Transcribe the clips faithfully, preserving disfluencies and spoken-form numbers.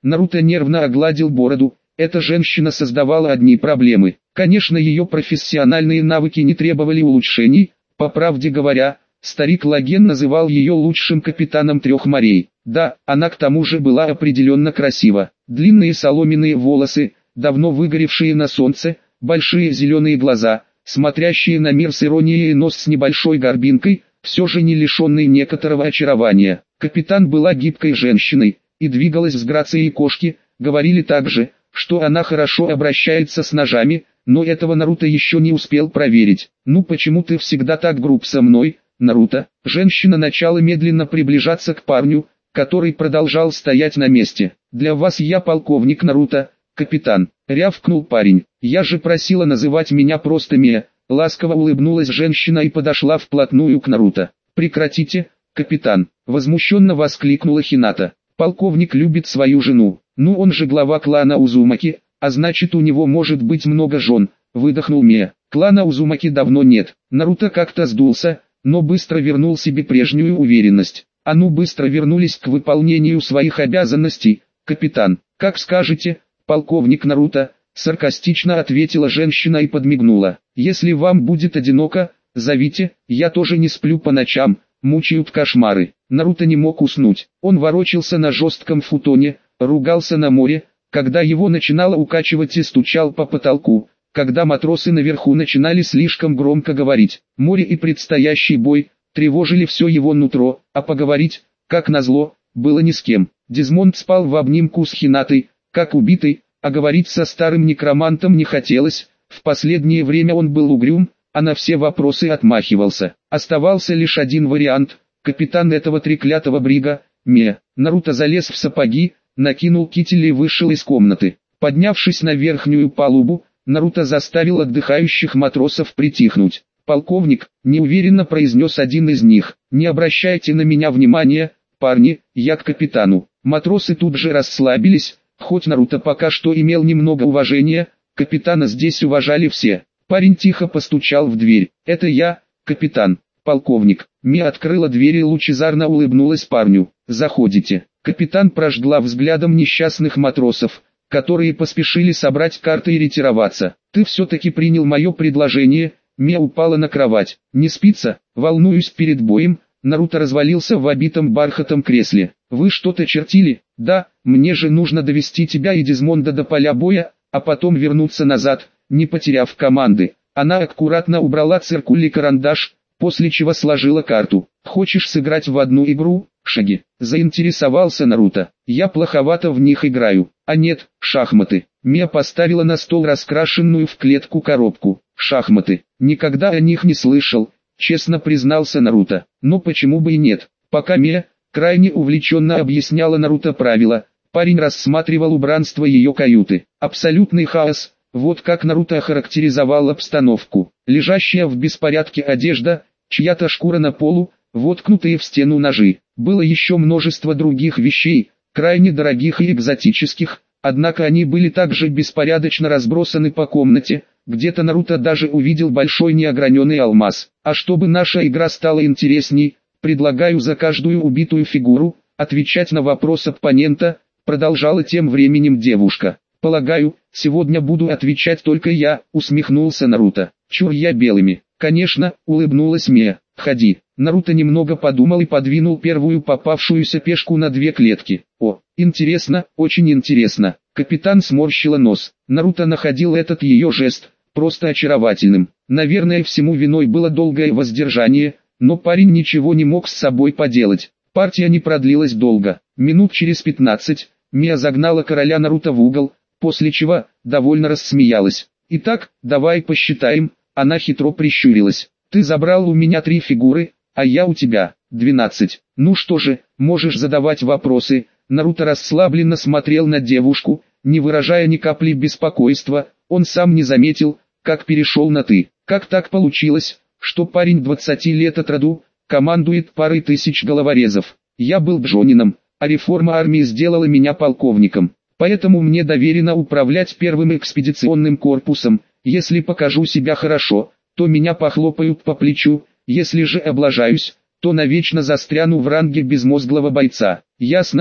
Наруто нервно огладил бороду. Эта женщина создавала одни проблемы. Конечно, ее профессиональные навыки не требовали улучшений. По правде говоря, старик Лаген называл ее лучшим капитаном трех морей. Да, она к тому же была определенно красива. Длинные соломенные волосы, давно выгоревшие на солнце, большие зеленые глаза, смотрящие на мир с иронией и нос с небольшой горбинкой, все же не лишенный некоторого очарования. Капитан была гибкой женщиной и двигалась с грацией кошки. Говорили также, что она хорошо обращается с ножами, но этого Наруто еще не успел проверить. «Ну почему ты всегда так груб со мной, Наруто?» Женщина начала медленно приближаться к парню, который продолжал стоять на месте. «Для вас я полковник Наруто, капитан», — рявкнул парень. «Я же просила называть меня просто Мия». Ласково улыбнулась женщина и подошла вплотную к Наруто. «Прекратите, капитан», — возмущенно воскликнула Хината. «Полковник любит свою жену. Ну он же глава клана Узумаки, а значит у него может быть много жен», — выдохнул Мия. «Клана Узумаки давно нет». Наруто как-то сдулся, но быстро вернул себе прежнюю уверенность. «А ну быстро вернулись к выполнению своих обязанностей, капитан». «Как скажете, полковник Наруто», — саркастично ответила женщина и подмигнула. «Если вам будет одиноко, зовите, я тоже не сплю по ночам, мучают кошмары». Наруто не мог уснуть. Он ворочался на жестком футоне, ругался на море, когда его начинало укачивать и стучал по потолку, когда матросы наверху начинали слишком громко говорить. Море и предстоящий бой тревожили все его нутро, а поговорить, как назло, было ни с кем. Дезмонд спал в обнимку с Хинатой, как убитый, а говорить со старым некромантом не хотелось. В последнее время он был угрюм, а на все вопросы отмахивался. Оставался лишь один вариант: капитан этого треклятого брига, Мия. Наруто залез в сапоги, накинул китель и вышел из комнаты. Поднявшись на верхнюю палубу, Наруто заставил отдыхающих матросов притихнуть. «Полковник», — неуверенно произнес один из них, — «не обращайте на меня внимания, парни, я к капитану». Матросы тут же расслабились, хоть Наруто пока что имел немного уважения, капитана здесь уважали все. Парень тихо постучал в дверь. «Это я, капитан». «Полковник». Мия открыла дверь и лучезарно улыбнулась парню. «Заходите». Капитан прожгла взглядом несчастных матросов, которые поспешили собрать карты и ретироваться. «Ты все-таки принял мое предложение?» Мия упала на кровать. «Не спится?» «Волнуюсь перед боем». Наруто развалился в обитом бархатом кресле. «Вы что-то чертили?» «Да, мне же нужно довести тебя и Дезмонда до поля боя, а потом вернуться назад, не потеряв команды». Она аккуратно убрала циркуль и карандаш, после чего сложила карту. «Хочешь сыграть в одну игру, Шаги?» Заинтересовался Наруто. «Я плоховато в них играю». «А нет, шахматы». Мия поставила на стол раскрашенную в клетку коробку. «Шахматы. Никогда о них не слышал», честно признался Наруто. «Но почему бы и нет?» Пока Мия крайне увлеченно объясняла Наруто правила, парень рассматривал убранство ее каюты. Абсолютный хаос. Вот как Наруто охарактеризовал обстановку. Лежащая в беспорядке одежда, чья-то шкура на полу, воткнутые в стену ножи. Было еще множество других вещей, крайне дорогих и экзотических, однако они были также беспорядочно разбросаны по комнате. Где-то Наруто даже увидел большой неограненный алмаз. «А чтобы наша игра стала интересней, предлагаю за каждую убитую фигуру отвечать на вопрос оппонента», продолжала тем временем девушка. «Полагаю, сегодня буду отвечать только я», усмехнулся Наруто. «Чур я белыми». «Конечно», улыбнулась Мия. «Ходи». Наруто немного подумал и подвинул первую попавшуюся пешку на две клетки. «О, интересно, очень интересно». Капитан сморщила нос. Наруто находил этот ее жест просто очаровательным. Наверное, всему виной было долгое воздержание, но парень ничего не мог с собой поделать. Партия не продлилась долго. Минут через пятнадцать Мия загнала короля Наруто в угол, после чего довольно рассмеялась. «Итак, давай посчитаем». Она хитро прищурилась. «Ты забрал у меня три фигуры, а я у тебя двенадцать. Ну что же, можешь задавать вопросы». Наруто расслабленно смотрел на девушку, не выражая ни капли беспокойства. Он сам не заметил, как перешел на «ты». Как так получилось, что парень двадцати лет от роду командует парой тысяч головорезов? Я был джонином, а реформа армии сделала меня полковником. Поэтому мне доверено управлять первым экспедиционным корпусом. Если покажу себя хорошо, то меня похлопают по плечу. Если же облажаюсь, то навечно застряну в ранге безмозглого бойца. «Ясно», —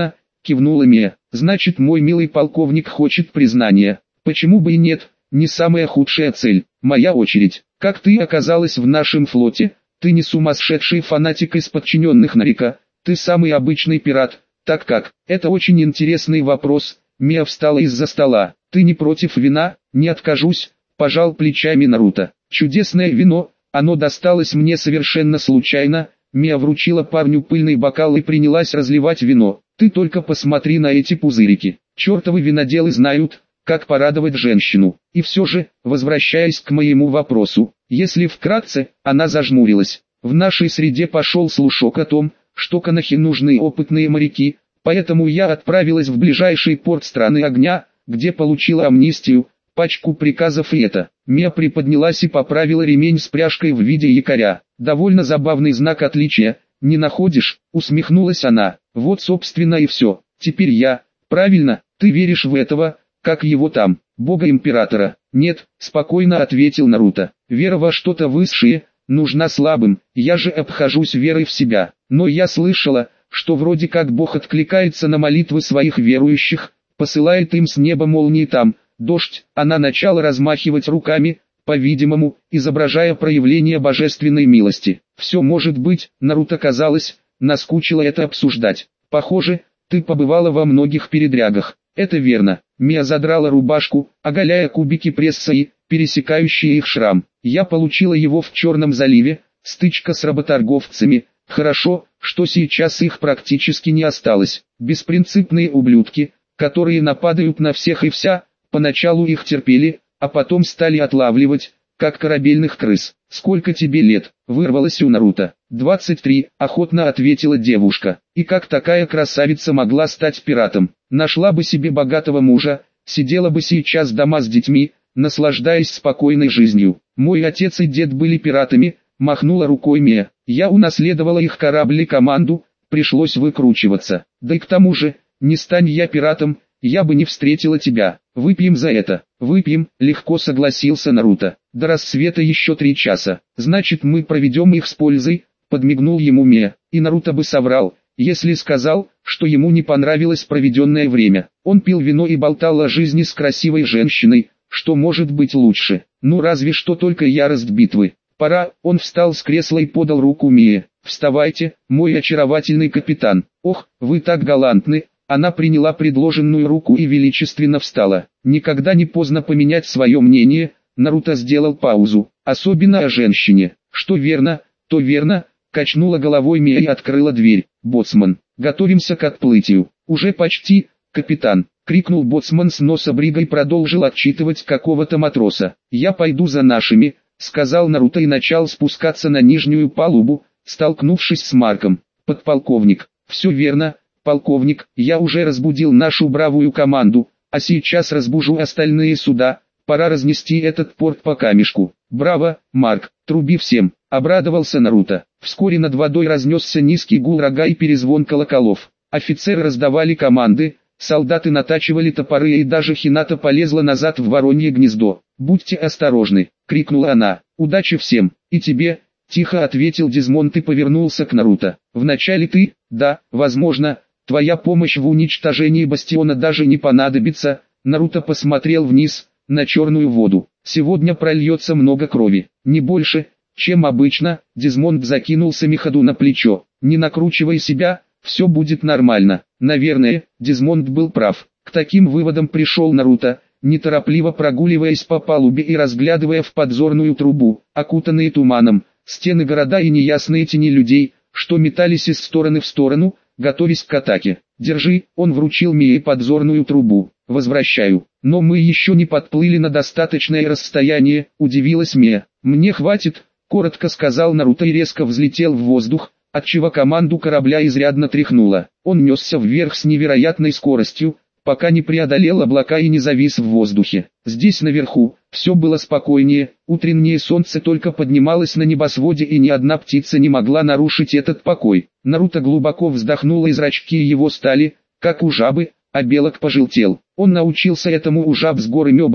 кивнула Мия. Значит, мой милый полковник хочет признания. Почему бы и нет, не самая худшая цель. Моя очередь. Как ты оказалась в нашем флоте? Ты не сумасшедший фанатик из подчиненных Нарика, ты самый обычный пират. Так как? Это очень интересный вопрос. Мия встала из-за стола. Ты не против вина? Не откажусь, пожал плечами Наруто. Чудесное вино, оно досталось мне совершенно случайно. Мия вручила парню пыльный бокал и принялась разливать вино. Ты только посмотри на эти пузырики. Чертовы виноделы знают, как порадовать женщину. И все же, возвращаясь к моему вопросу, если вкратце, она зажмурилась. В нашей среде пошел слушок о том, что Конохи нужны опытные моряки, поэтому я отправилась в ближайший порт страны огня, где получила амнистию, пачку приказов и это. Мия приподнялась и поправила ремень с пряжкой в виде якоря. Довольно забавный знак отличия, не находишь? Усмехнулась она. Вот собственно и все. Теперь я, правильно, ты веришь в этого, как его там, бога-императора? Нет, спокойно ответил Наруто. Вера во что-то высшее нужна слабым, я же обхожусь верой в себя. Но я слышала, что вроде как Бог откликается на молитвы своих верующих, посылает им с неба молнии там, дождь. Она начала размахивать руками, по-видимому, изображая проявление божественной милости. Все может быть, Наруто казалось, наскучило это обсуждать. Похоже, ты побывала во многих передрягах. Это верно. Мия задрала рубашку, оголяя кубики пресса и, пересекающие их шрам. Я получила его в Черном заливе, стычка с работорговцами. Хорошо, что сейчас их практически не осталось. Беспринципные ублюдки, которые нападают на всех и вся, поначалу их терпели, а потом стали отлавливать, как корабельных крыс. «Сколько тебе лет?» – вырвалось у Наруто. «двадцать три», – охотно ответила девушка. «И как такая красавица могла стать пиратом? Нашла бы себе богатого мужа, сидела бы сейчас дома с детьми, наслаждаясь спокойной жизнью. Мой отец и дед были пиратами», – махнула рукой Мия. «Я унаследовала их корабль и команду, пришлось выкручиваться. Да и к тому же, не стань я пиратом, я бы не встретила тебя. Выпьем за это». «Выпьем», — легко согласился Наруто. «До рассвета еще три часа. Значит, мы проведем их с пользой», — подмигнул ему Мия. И Наруто бы соврал, если сказал, что ему не понравилось проведенное время. Он пил вино и болтал о жизни с красивой женщиной, что может быть лучше. Ну разве что только ярость битвы. «Пора», — он встал с кресла и подал руку Мие. «Вставайте, мой очаровательный капитан». «Ох, вы так галантны». Она приняла предложенную руку и величественно встала. Никогда не поздно поменять свое мнение. Наруто сделал паузу. Особенно о женщине. Что верно, то верно. Качнула головой Мия и открыла дверь. «Боцман, готовимся к отплытию». «Уже почти, капитан», — крикнул боцман с носа брига и продолжил отчитывать какого-то матроса. «Я пойду за нашими», — сказал Наруто и начал спускаться на нижнюю палубу, столкнувшись с Марком. «Подполковник, все верно. Полковник, я уже разбудил нашу бравую команду, а сейчас разбужу остальные суда, пора разнести этот порт по камешку». «Браво, Марк, труби всем», — обрадовался Наруто. Вскоре над водой разнесся низкий гул рога и перезвон колоколов. Офицеры раздавали команды, солдаты натачивали топоры и даже Хината полезла назад в воронье гнездо. «Будьте осторожны», — крикнула она. «Удачи всем, и тебе», — тихо ответил Дизмонд и повернулся к Наруто. «Вначале ты, да, возможно, твоя помощь в уничтожении бастиона даже не понадобится». Наруто посмотрел вниз, на черную воду. «Сегодня прольется много крови, не больше, чем обычно». Дизмонд закинулся Михаду на плечо. «Не накручивай себя, все будет нормально». Наверное, Дизмонд был прав. К таким выводам пришел Наруто, неторопливо прогуливаясь по палубе и разглядывая в подзорную трубу, окутанные туманом, стены города и неясные тени людей, что метались из стороны в сторону, готовясь к атаке. «Держи», — он вручил Мии подзорную трубу. «Возвращаю». «Но мы еще не подплыли на достаточное расстояние», — удивилась Мия. «Мне хватит», — коротко сказал Наруто и резко взлетел в воздух, отчего команду корабля изрядно тряхнуло. Он несся вверх с невероятной скоростью, пока не преодолел облака и не завис в воздухе. Здесь наверху, все было спокойнее, утреннее солнце только поднималось на небосводе и ни одна птица не могла нарушить этот покой. Наруто глубоко вздохнул и зрачки его стали, как у жабы, а белок пожелтел. Он научился этому у жаб с горы Мёбаку,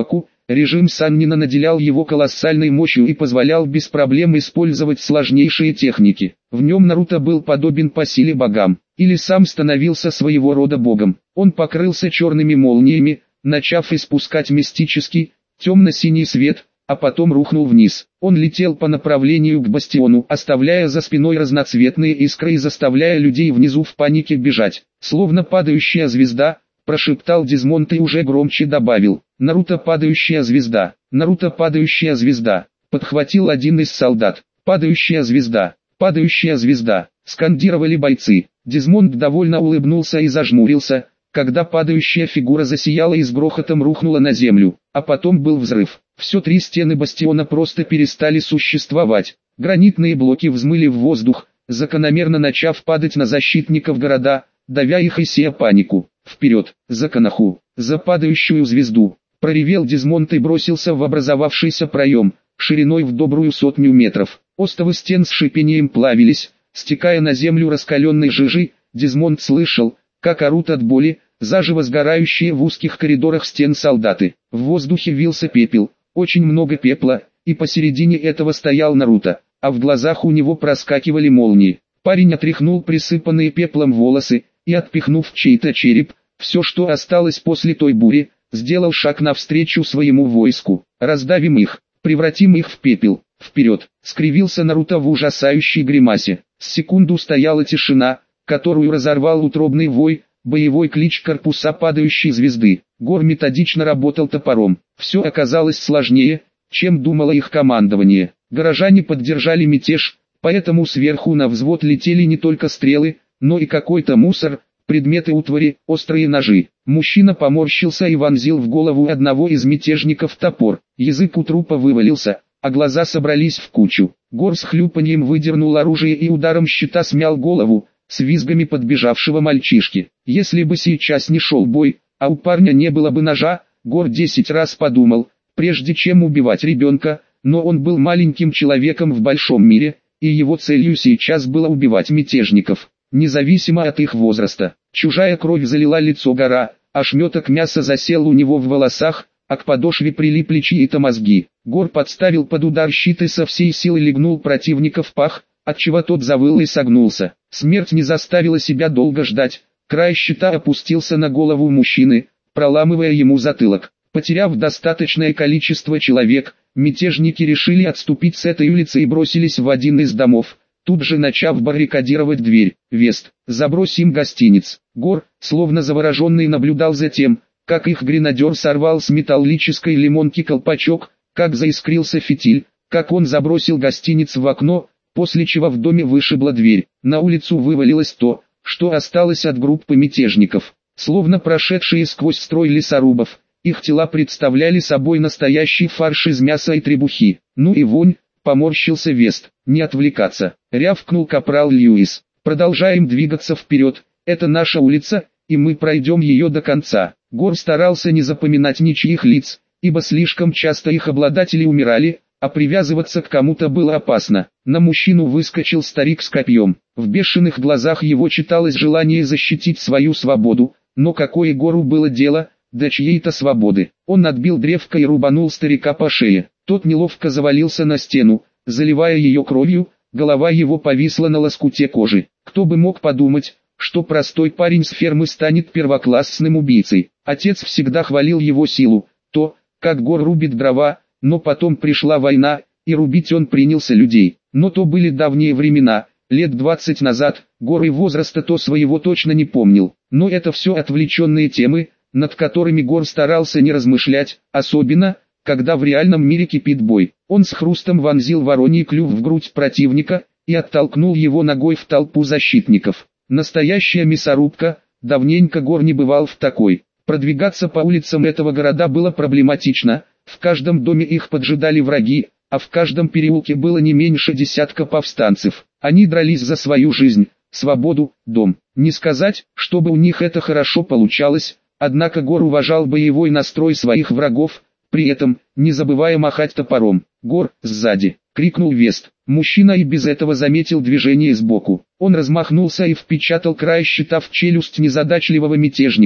Режим Саннина наделял его колоссальной мощью и позволял без проблем использовать сложнейшие техники. В нем Наруто был подобен по силе богам, или сам становился своего рода богом. Он покрылся черными молниями, начав испускать мистический, темно-синий свет, а потом рухнул вниз. Он летел по направлению к бастиону, оставляя за спиной разноцветные искры и заставляя людей внизу в панике бежать. Словно падающая звезда, прошептал Дезмонд и уже громче добавил: «Наруто падающая звезда, Наруто падающая звезда», подхватил один из солдат. «Падающая звезда, падающая звезда», скандировали бойцы. Дезмонд довольно улыбнулся и зажмурился, когда падающая фигура засияла и с грохотом рухнула на землю, а потом был взрыв. Все три стены бастиона просто перестали существовать. Гранитные блоки взмыли в воздух, закономерно начав падать на защитников города, давя их и сея панику. «Вперед, за Коноху, за падающую звезду!» Проревел Дезмонд и бросился в образовавшийся проем, шириной в добрую сотню метров. Остовы стен с шипением плавились, стекая на землю раскаленной жижей. Дезмонд слышал, как орут от боли, заживо сгорающие в узких коридорах стен солдаты. В воздухе вился пепел, очень много пепла, и посередине этого стоял Наруто, а в глазах у него проскакивали молнии. Парень отряхнул присыпанные пеплом волосы, и отпихнув чей-то череп, все что осталось после той бури, сделал шаг навстречу своему войску. «Раздавим их, превратим их в пепел, вперед!» Скривился Наруто в ужасающей гримасе. С секунду стояла тишина, которую разорвал утробный вой, боевой клич корпуса падающей звезды. Гор методично работал топором. Все оказалось сложнее, чем думало их командование. Горожане поддержали мятеж, поэтому сверху на взвод летели не только стрелы, но и какой-то мусор, предметы утвари, острые ножи. Мужчина поморщился и вонзил в голову одного из мятежников топор. Язык у трупа вывалился, а глаза собрались в кучу. Гор с хлюпаньем выдернул оружие и ударом щита смял голову, с визгами подбежавшего мальчишки. Если бы сейчас не шел бой, а у парня не было бы ножа, Гор десять раз подумал, прежде чем убивать ребенка, но он был маленьким человеком в большом мире, и его целью сейчас было убивать мятежников. Независимо от их возраста. Чужая кровь залила лицо Гора, ошметок мяса засел у него в волосах, а к подошве прилипли чьи-то мозги. Гор подставил под удар щит и со всей силы легнул противника в пах, отчего тот завыл и согнулся. Смерть не заставила себя долго ждать. Край щита опустился на голову мужчины, проламывая ему затылок. Потеряв достаточное количество человек, мятежники решили отступить с этой улицы и бросились в один из домов, тут же начав баррикадировать дверь. «Вест, забрось им гостиниц». Гор, словно завороженный, наблюдал за тем, как их гренадер сорвал с металлической лимонки колпачок, как заискрился фитиль, как он забросил гостиниц в окно, после чего в доме вышибла дверь. На улицу вывалилось то, что осталось от группы мятежников. Словно прошедшие сквозь строй лесорубов, их тела представляли собой настоящий фарш из мяса и требухи. «Ну и вонь», — поморщился Вест. «Не отвлекаться», — рявкнул капрал Льюис. «Продолжаем двигаться вперед, это наша улица, и мы пройдем ее до конца». Гор старался не запоминать ничьих лиц, ибо слишком часто их обладатели умирали, а привязываться к кому-то было опасно. На мужчину выскочил старик с копьем. В бешеных глазах его читалось желание защитить свою свободу, но какое Гору было дело до чьей-то свободы. Он отбил древко и рубанул старика по шее. Тот неловко завалился на стену, заливая ее кровью, голова его повисла на лоскуте кожи. Кто бы мог подумать, что простой парень с фермы станет первоклассным убийцей. Отец всегда хвалил его силу, то, как Гор рубит дрова, но потом пришла война, и рубить он принялся людей. Но то были давние времена, лет двадцать назад. Гор и возраста то своего точно не помнил. Но это все отвлеченные темы, над которыми Гор старался не размышлять, особенно, когда в реальном мире кипит бой. Он с хрустом вонзил вороний клюв в грудь противника и оттолкнул его ногой в толпу защитников. Настоящая мясорубка, давненько Гор не бывал в такой. Продвигаться по улицам этого города было проблематично, в каждом доме их поджидали враги, а в каждом переулке было не меньше десятка повстанцев. Они дрались за свою жизнь, свободу, дом. Не сказать, чтобы у них это хорошо получалось, однако Гор уважал боевой настрой своих врагов, при этом, не забывая махать топором. «Гор, сзади!» — крикнул Вест. Мужчина и без этого заметил движение сбоку. Он размахнулся и впечатал край щита в челюсть незадачливого мятежника,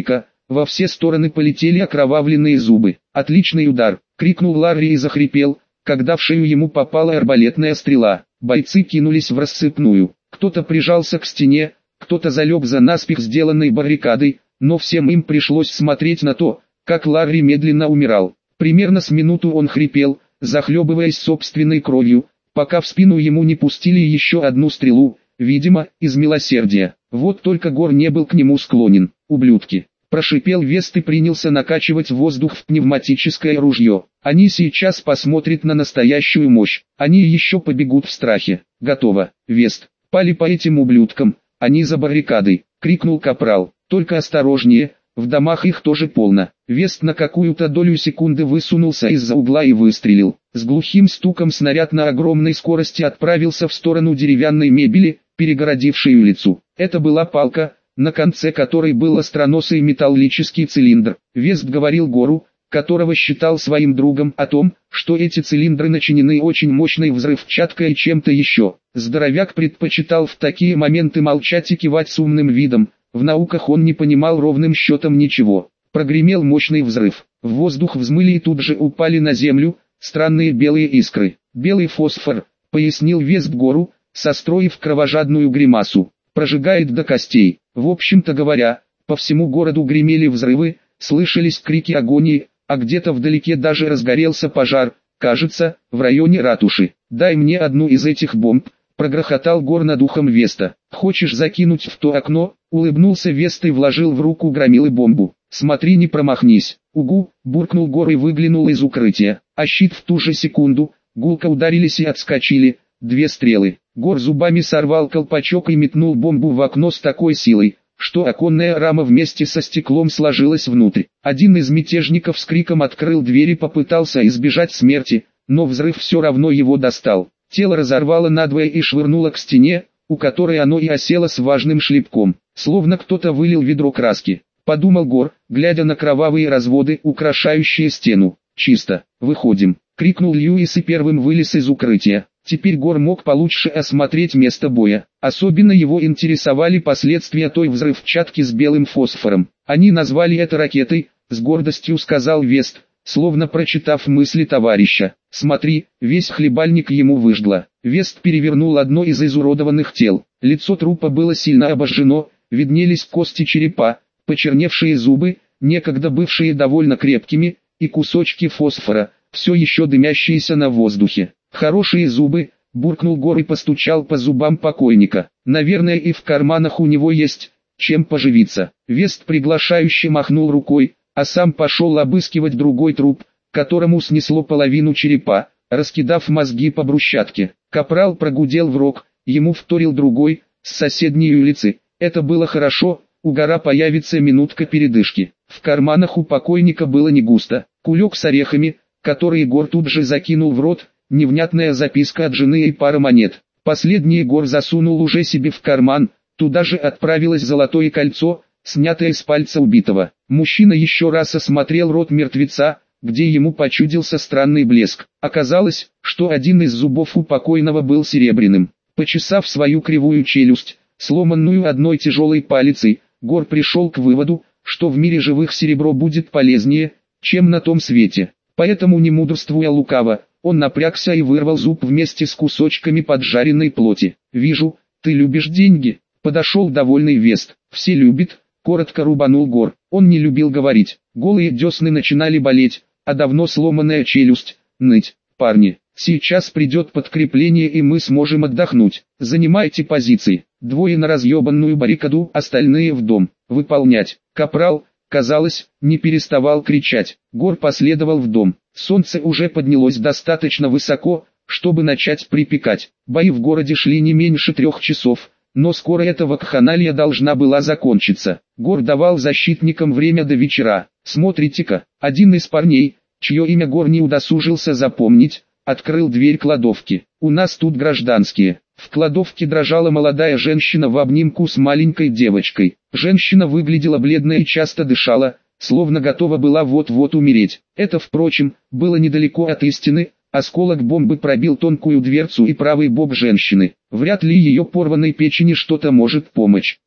во все стороны полетели окровавленные зубы. «Отличный удар!» — крикнул Ларри и захрипел, когда в шею ему попала арбалетная стрела. Бойцы кинулись в рассыпную. Кто-то прижался к стене, кто-то залег за наспех сделанной баррикадой, но всем им пришлось смотреть на то, как Ларри медленно умирал. Примерно с минуту он хрипел, захлебываясь собственной кровью, пока в спину ему не пустили еще одну стрелу, видимо, из милосердия. Вот только Гор не был к нему склонен. «Ублюдки!» — прошипел Вест и принялся накачивать воздух в пневматическое ружье. «Они сейчас посмотрят на настоящую мощь, они еще побегут в страхе». «Готово, Вест, пали по этим ублюдкам, они за баррикадой!» — крикнул капрал. «Только осторожнее, в домах их тоже полно». Вест на какую-то долю секунды высунулся из-за угла и выстрелил. С глухим стуком снаряд на огромной скорости отправился в сторону деревянной мебели, перегородившей улицу. Это была палка, на конце которой был остроносый металлический цилиндр. Вест говорил Гору, которого считал своим другом, о том, что эти цилиндры начинены очень мощной взрывчаткой и чем-то еще. Здоровяк предпочитал в такие моменты молчать и кивать с умным видом. В науках он не понимал ровным счетом ничего. Прогремел мощный взрыв. В воздух взмыли и тут же упали на землю странные белые искры. «Белый фосфор», — пояснил Вест Гору, состроив кровожадную гримасу. «Прожигает до костей». В общем-то говоря, по всему городу гремели взрывы, слышались крики агонии, а где-то вдалеке даже разгорелся пожар, кажется, в районе ратуши. «Дай мне одну из этих бомб», — прогрохотал Гор над ухом Веста. «Хочешь закинуть в то окно?» — улыбнулся Вест и вложил в руку громилы бомбу. «Смотри, не промахнись». «Угу», — буркнул Гор и выглянул из укрытия. А щит в ту же секунду, гулко ударились и отскочили, две стрелы. Гор зубами сорвал колпачок и метнул бомбу в окно с такой силой, что оконная рама вместе со стеклом сложилась внутрь. Один из мятежников с криком открыл дверь и попытался избежать смерти, но взрыв все равно его достал. Тело разорвало надвое и швырнуло к стене, у которой оно и осело с важным шлепком, словно кто-то вылил ведро краски. Подумал Гор, глядя на кровавые разводы, украшающие стену. «Чисто, выходим», — крикнул Льюис и первым вылез из укрытия. Теперь Гор мог получше осмотреть место боя. Особенно его интересовали последствия той взрывчатки с белым фосфором. Они назвали это ракетой, с гордостью сказал Вест, словно прочитав мысли товарища. «Смотри, весь хлебальник ему выжгло». Вест перевернул одно из изуродованных тел. Лицо трупа было сильно обожжено, виднелись кости черепа, почерневшие зубы, некогда бывшие довольно крепкими, и кусочки фосфора, все еще дымящиеся на воздухе. «Хорошие зубы», — буркнул Гор и постучал по зубам покойника. «Наверное, и в карманах у него есть чем поживиться». Вест приглашающе махнул рукой, а сам пошел обыскивать другой труп, которому снесло половину черепа, раскидав мозги по брусчатке. Капрал прогудел в рог, ему вторил другой, с соседней улицы. Это было хорошо, у Гора появится минутка передышки. В карманах у покойника было не густо. Кулек с орехами, который Гор тут же закинул в рот, невнятная записка от жены и пара монет. Последний Гор засунул уже себе в карман, туда же отправилось золотое кольцо, снятое с пальца убитого. Мужчина еще раз осмотрел рот мертвеца, где ему почудился странный блеск. Оказалось, что один из зубов у покойного был серебряным. Почесав свою кривую челюсть, сломанную одной тяжелой палицей, Гор пришел к выводу, что в мире живых серебро будет полезнее, чем на том свете. Поэтому, не мудрствуя лукаво, он напрягся и вырвал зуб вместе с кусочками поджаренной плоти. «Вижу, ты любишь деньги», — подошел довольный Вест. «Все любят», — коротко рубанул Гор. Он не любил говорить. Голые десны начинали болеть, а давно сломанная челюсть — ныть. «Парни, сейчас придет подкрепление и мы сможем отдохнуть. Занимайте позиции. Двое на разъебанную баррикаду, остальные в дом. Выполнять». Капрал, казалось, не переставал кричать. Гор последовал в дом. Солнце уже поднялось достаточно высоко, чтобы начать припекать. Бои в городе шли не меньше трех часов, но скоро эта вакханалия должна была закончиться. Гор давал защитникам время до вечера. «Смотрите-ка», один из парней, чье имя Гор не удосужился запомнить, открыл дверь кладовки. «У нас тут гражданские». В кладовке дрожала молодая женщина в обнимку с маленькой девочкой. Женщина выглядела бледной и часто дышала, словно готова была вот-вот умереть. Это, впрочем, было недалеко от истины. Осколок бомбы пробил тонкую дверцу и правый бок женщины. Вряд ли ее порванной печени что-то может помочь.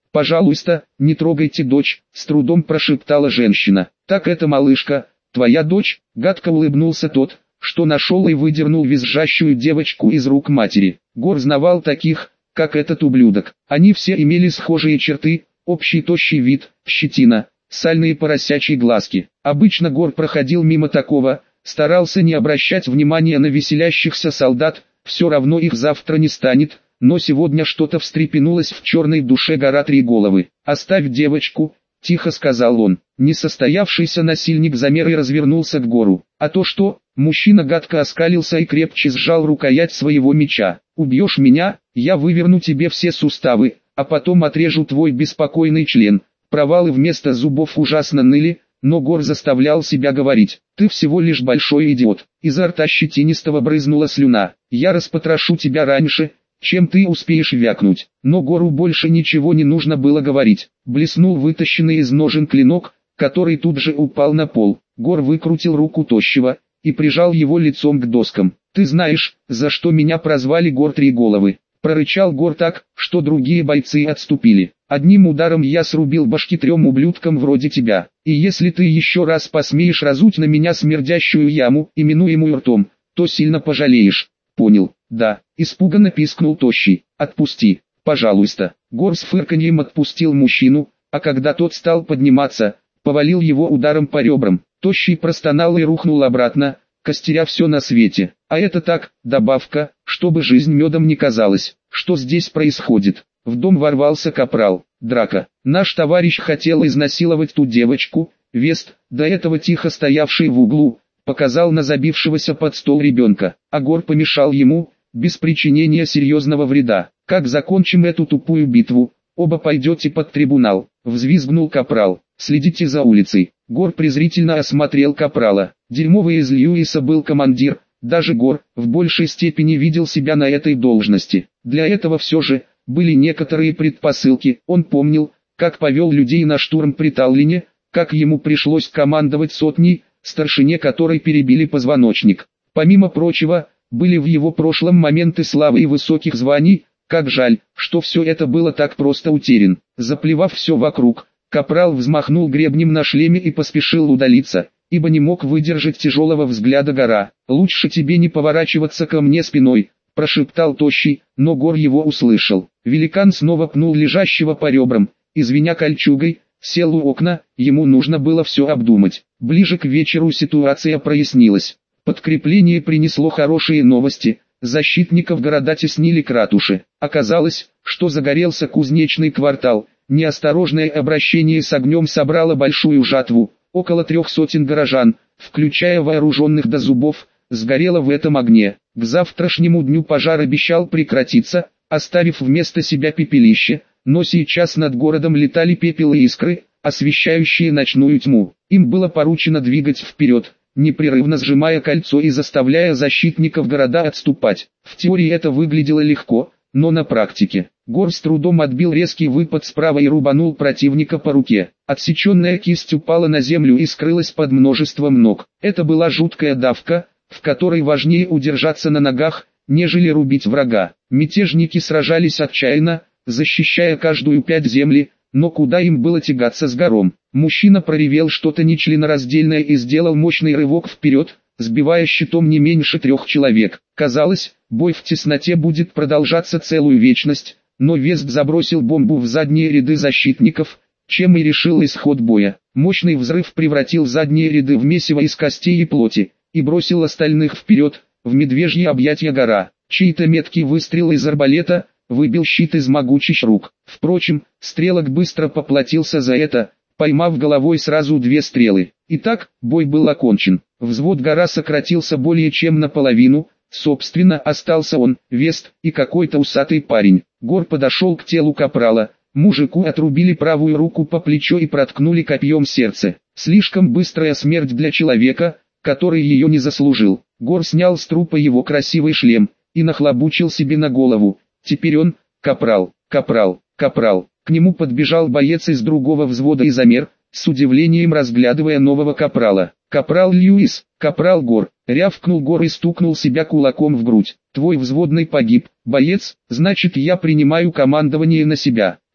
«Пожалуйста, не трогайте дочь», — с трудом прошептала женщина. «Так это малышка, твоя дочь?» — гадко улыбнулся тот, что нашел и выдернул визжащую девочку из рук матери. Гор знавал таких, как этот ублюдок. Они все имели схожие черты, общий тощий вид, щетина, сальные поросячьи глазки. Обычно Гор проходил мимо такого, старался не обращать внимания на веселящихся солдат, все равно их завтра не станет, но сегодня что-то встрепенулось в черной душе Гора Триголовы. «Оставь девочку», — тихо сказал он. Несостоявшийся насильник замер и развернулся к Гору. «А то что?» — мужчина гадко оскалился и крепче сжал рукоять своего меча. «Убьешь меня, я выверну тебе все суставы, а потом отрежу твой беспокойный член». Провалы вместо зубов ужасно ныли, но Гор заставлял себя говорить: «Ты всего лишь большой идиот». Изо рта щетинистого брызнула слюна. «Я распотрошу тебя раньше, чем ты успеешь вякнуть». Но Гору больше ничего не нужно было говорить. Блеснул вытащенный из ножен клинок, который тут же упал на пол. Гор выкрутил руку тощего и прижал его лицом к доскам. «Ты знаешь, за что меня прозвали Гор Триголовы?» — прорычал Гор так, что другие бойцы отступили. «Одним ударом я срубил башки трем ублюдкам вроде тебя. И если ты еще раз посмеешь разуть на меня смердящую яму, именуемую ртом, то сильно пожалеешь». «Понял, да», — испуганно пискнул тощий. «Отпусти, пожалуйста». Гор с фырканьем отпустил мужчину, а когда тот стал подниматься, повалил его ударом по ребрам. Тощий простонал и рухнул обратно, костеря все на свете. «А это так, добавка, чтобы жизнь медом не казалась». «Что здесь происходит?» В дом ворвался капрал. «Драка. Наш товарищ хотел изнасиловать ту девочку». Вест, до этого тихо стоявший в углу, показал на забившегося под стол ребенка. А Гор помешал ему, без причинения серьезного вреда. «Как закончим эту тупую битву, оба пойдете под трибунал», — взвизгнул капрал. «Следите за улицей». Гор презрительно осмотрел капрала. Дерьмовый из Льюиса был командир. Даже Гор, в большей степени видел себя на этой должности. Для этого все же были некоторые предпосылки. Он помнил, как повел людей на штурм при Таллине, как ему пришлось командовать сотней, старшине которой перебили позвоночник. Помимо прочего, были в его прошлом моменты славы и высоких званий. Как жаль, что все это было так просто утерян. Заплевав все вокруг, капрал взмахнул гребнем на шлеме и поспешил удалиться, ибо не мог выдержать тяжелого взгляда Гора. «Лучше тебе не поворачиваться ко мне спиной», — прошептал тощий, но Гор его услышал. Великан снова пнул лежащего по ребрам, извиня кольчугой, сел у окна, ему нужно было все обдумать. Ближе к вечеру ситуация прояснилась. Подкрепление принесло хорошие новости. Защитников города теснили к ратуше. Оказалось, что загорелся кузнечный квартал. Неосторожное обращение с огнем собрало большую жатву. Около трех сотен горожан, включая вооруженных до зубов, сгорело в этом огне. К завтрашнему дню пожар обещал прекратиться, оставив вместо себя пепелище, но сейчас над городом летали пепел и искры, освещающие ночную тьму. Им было поручено двигать вперед, непрерывно сжимая кольцо и заставляя защитников города отступать. В теории это выглядело легко, но на практике. Гор с трудом отбил резкий выпад справа и рубанул противника по руке. Отсеченная кисть упала на землю и скрылась под множеством ног. Это была жуткая давка, в которой важнее удержаться на ногах, нежели рубить врага. Мятежники сражались отчаянно, защищая каждую пять земли, но куда им было тягаться с Гором? Мужчина проревел что-то нечленораздельное и сделал мощный рывок вперед, сбивая щитом не меньше трех человек. Казалось, бой в тесноте будет продолжаться целую вечность, но Вест забросил бомбу в задние ряды защитников, чем и решил исход боя. Мощный взрыв превратил задние ряды в месиво из костей и плоти, и бросил остальных вперед, в медвежьи объятия Гора. Чей-то меткий выстрел из арбалета выбил щит из могучих рук. Впрочем, стрелок быстро поплатился за это, поймав головой сразу две стрелы. Итак, бой был окончен. Взвод Гора сократился более чем наполовину. Собственно, остался он, Вест и какой-то усатый парень. Гор подошел к телу капрала. Мужику отрубили правую руку по плечу и проткнули копьем сердце. Слишком быстрая смерть для человека, который ее не заслужил. Гор снял с трупа его красивый шлем и нахлобучил себе на голову. Теперь он, капрал, капрал, капрал. К нему подбежал боец из другого взвода и замер, с удивлением разглядывая нового капрала. «Капрал Льюис, капрал Гор», — рявкнул Гор и стукнул себя кулаком в грудь. «Твой взводный погиб, боец, значит я принимаю командование на себя».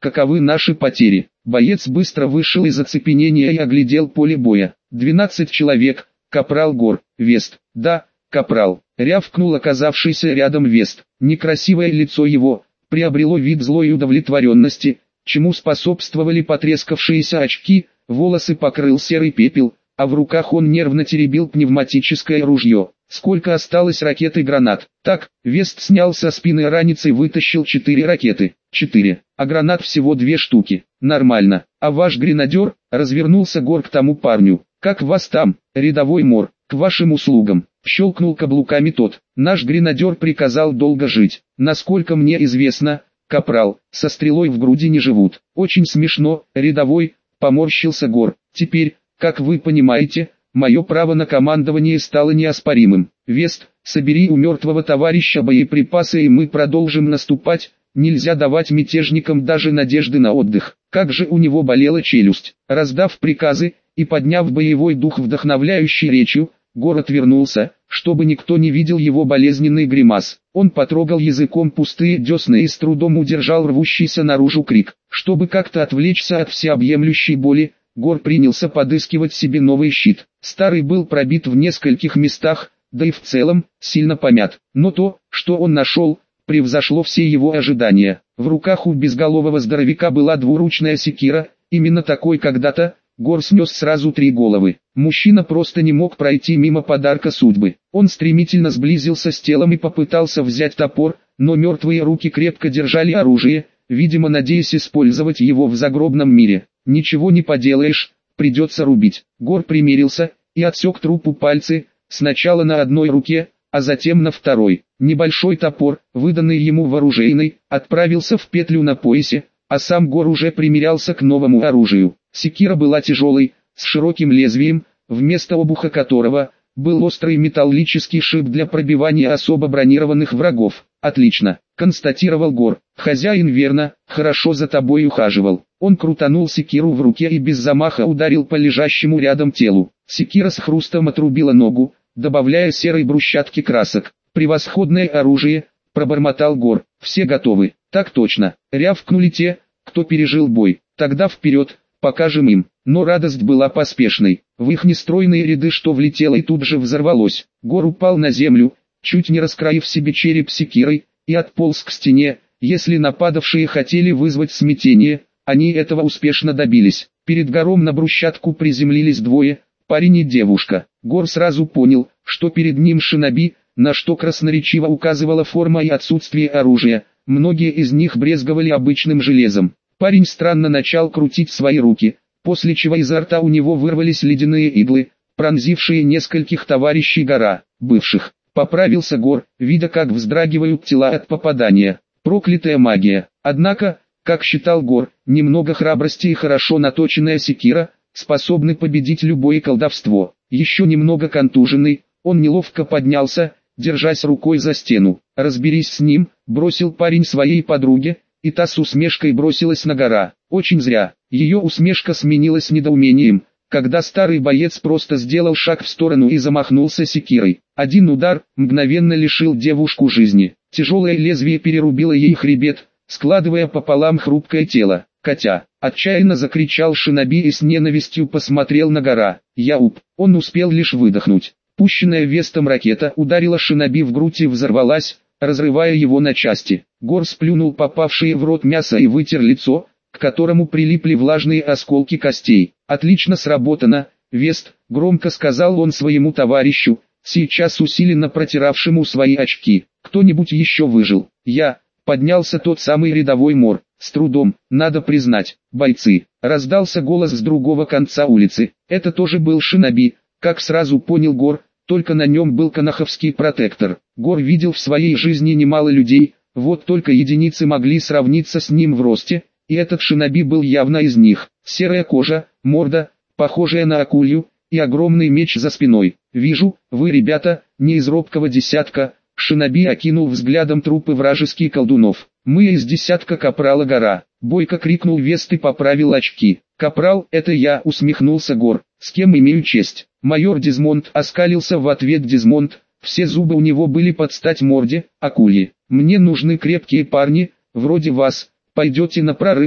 каковы наши потери. Боец быстро вышел из оцепенения и оглядел поле боя. двенадцать человек, капрал Гор, Вест. Да, капрал, рявкнул оказавшийся рядом Вест. Некрасивое лицо его приобрело вид злой удовлетворенности, чему способствовали потрескавшиеся очки, волосы покрыл серый пепел, а в руках он нервно теребил пневматическое ружье. Сколько осталось ракет и гранат? Так, Вест снял со спины ранец и вытащил четыре ракеты. Четыре. А гранат всего две штуки. Нормально. А ваш гренадер? Развернулся Гор к тому парню. Как вас там, рядовой Мор? К вашим услугам. Щелкнул каблуками тот. Наш гренадер приказал долго жить. Насколько мне известно, капрал, со стрелой в груди не живут. Очень смешно, рядовой, поморщился Гор. Теперь, как вы понимаете, мое право на командование стало неоспоримым. Вест, собери у мертвого товарища боеприпасы и мы продолжим наступать. Нельзя давать мятежникам даже надежды на отдых. Как же у него болела челюсть. Раздав приказы и подняв боевой дух вдохновляющей речью, Гор отвернулся, чтобы никто не видел его болезненный гримас. Он потрогал языком пустые десны и с трудом удержал рвущийся наружу крик. Чтобы как-то отвлечься от всеобъемлющей боли, Гор принялся подыскивать себе новый щит. Старый был пробит в нескольких местах, да и в целом, сильно помят. Но то, что он нашел, превзошло все его ожидания. В руках у безголового здоровяка была двуручная секира, именно такой когда-то. Гор снес сразу три головы. Мужчина просто не мог пройти мимо подарка судьбы. Он стремительно сблизился с телом и попытался взять топор, но мертвые руки крепко держали оружие, видимо надеясь использовать его в загробном мире. Ничего не поделаешь, придется рубить. Гор примирился и отсек трупу пальцы, сначала на одной руке, а затем на второй. Небольшой топор, выданный ему в оружейной, отправился в петлю на поясе, а сам Гор уже примирялся к новому оружию. Секира была тяжелой, с широким лезвием, вместо обуха которого был острый металлический шип для пробивания особо бронированных врагов. «Отлично», — констатировал Гор. «Хозяин верно, хорошо за тобой ухаживал». Он крутанул секиру в руке и без замаха ударил по лежащему рядом телу. Секира с хрустом отрубила ногу, добавляя серой брусчатки красок. «Превосходное оружие», — пробормотал Гор. «Все готовы?» «Так точно», — рявкнули те, кто пережил бой. «Тогда вперед, покажем им». Но радость была поспешной. В их нестройные ряды что влетело и тут же взорвалось. Гор упал на землю, чуть не раскроив себе череп секирой, и отполз к стене. Если нападавшие хотели вызвать смятение, они этого успешно добились. Перед Гором на брусчатку приземлились двое, парень и девушка. Гор сразу понял, что перед ним шиноби, на что красноречиво указывала форма и отсутствие оружия. Многие из них брезговали обычным железом. Парень странно начал крутить свои руки, после чего изо рта у него вырвались ледяные иглы, пронзившие нескольких товарищей Гора, бывших. Поправился Гор, видя как вздрагивают тела от попадания. Проклятая магия. Однако, как считал Гор, немного храбрости и хорошо наточенная секира способны победить любое колдовство. Еще немного контуженный, он неловко поднялся, держась рукой за стену. «Разберись с ним», — бросил парень своей подруге, и та с усмешкой бросилась на Гора. Очень зря. Ее усмешка сменилась недоумением, когда старый боец просто сделал шаг в сторону и замахнулся секирой. Один удар мгновенно лишил девушку жизни. Тяжелое лезвие перерубило ей хребет, складывая пополам хрупкое тело. «Котя!» — отчаянно закричал шиноби и с ненавистью посмотрел на Гора. «Яуп!» Он успел лишь выдохнуть. Пущенная Вестом ракета ударила шиноби в грудь и взорвалась, разрывая его на части. Гор сплюнул попавшие в рот мясо и вытер лицо, к которому прилипли влажные осколки костей. «Отлично сработано, Вест», — громко сказал он своему товарищу, сейчас усиленно протиравшему свои очки. «Кто-нибудь еще выжил?» «Я», — поднялся тот самый рядовой Мор. «С трудом, надо признать, бойцы», — раздался голос с другого конца улицы. Это тоже был шиноби, как сразу понял Гор, только на нем был канаховский протектор. Гор видел в своей жизни немало людей, вот только единицы могли сравниться с ним в росте, и этот шиноби был явно из них. Серая кожа, морда, похожая на акулью, и огромный меч за спиной. «Вижу, вы, ребята, не из робкого десятка», — шиноби окинул взглядом трупы вражеских колдунов. «Мы из десятка капрала Гора», — бойко крикнул Вест и поправил очки. «Капрал, это я», — усмехнулся Гор. «С кем имею честь?» Майор Дезмонд оскалился в ответ. Дезмонд, все зубы у него были под стать морде, акульи. «Мне нужны крепкие парни, вроде вас, пойдете на прорыв»,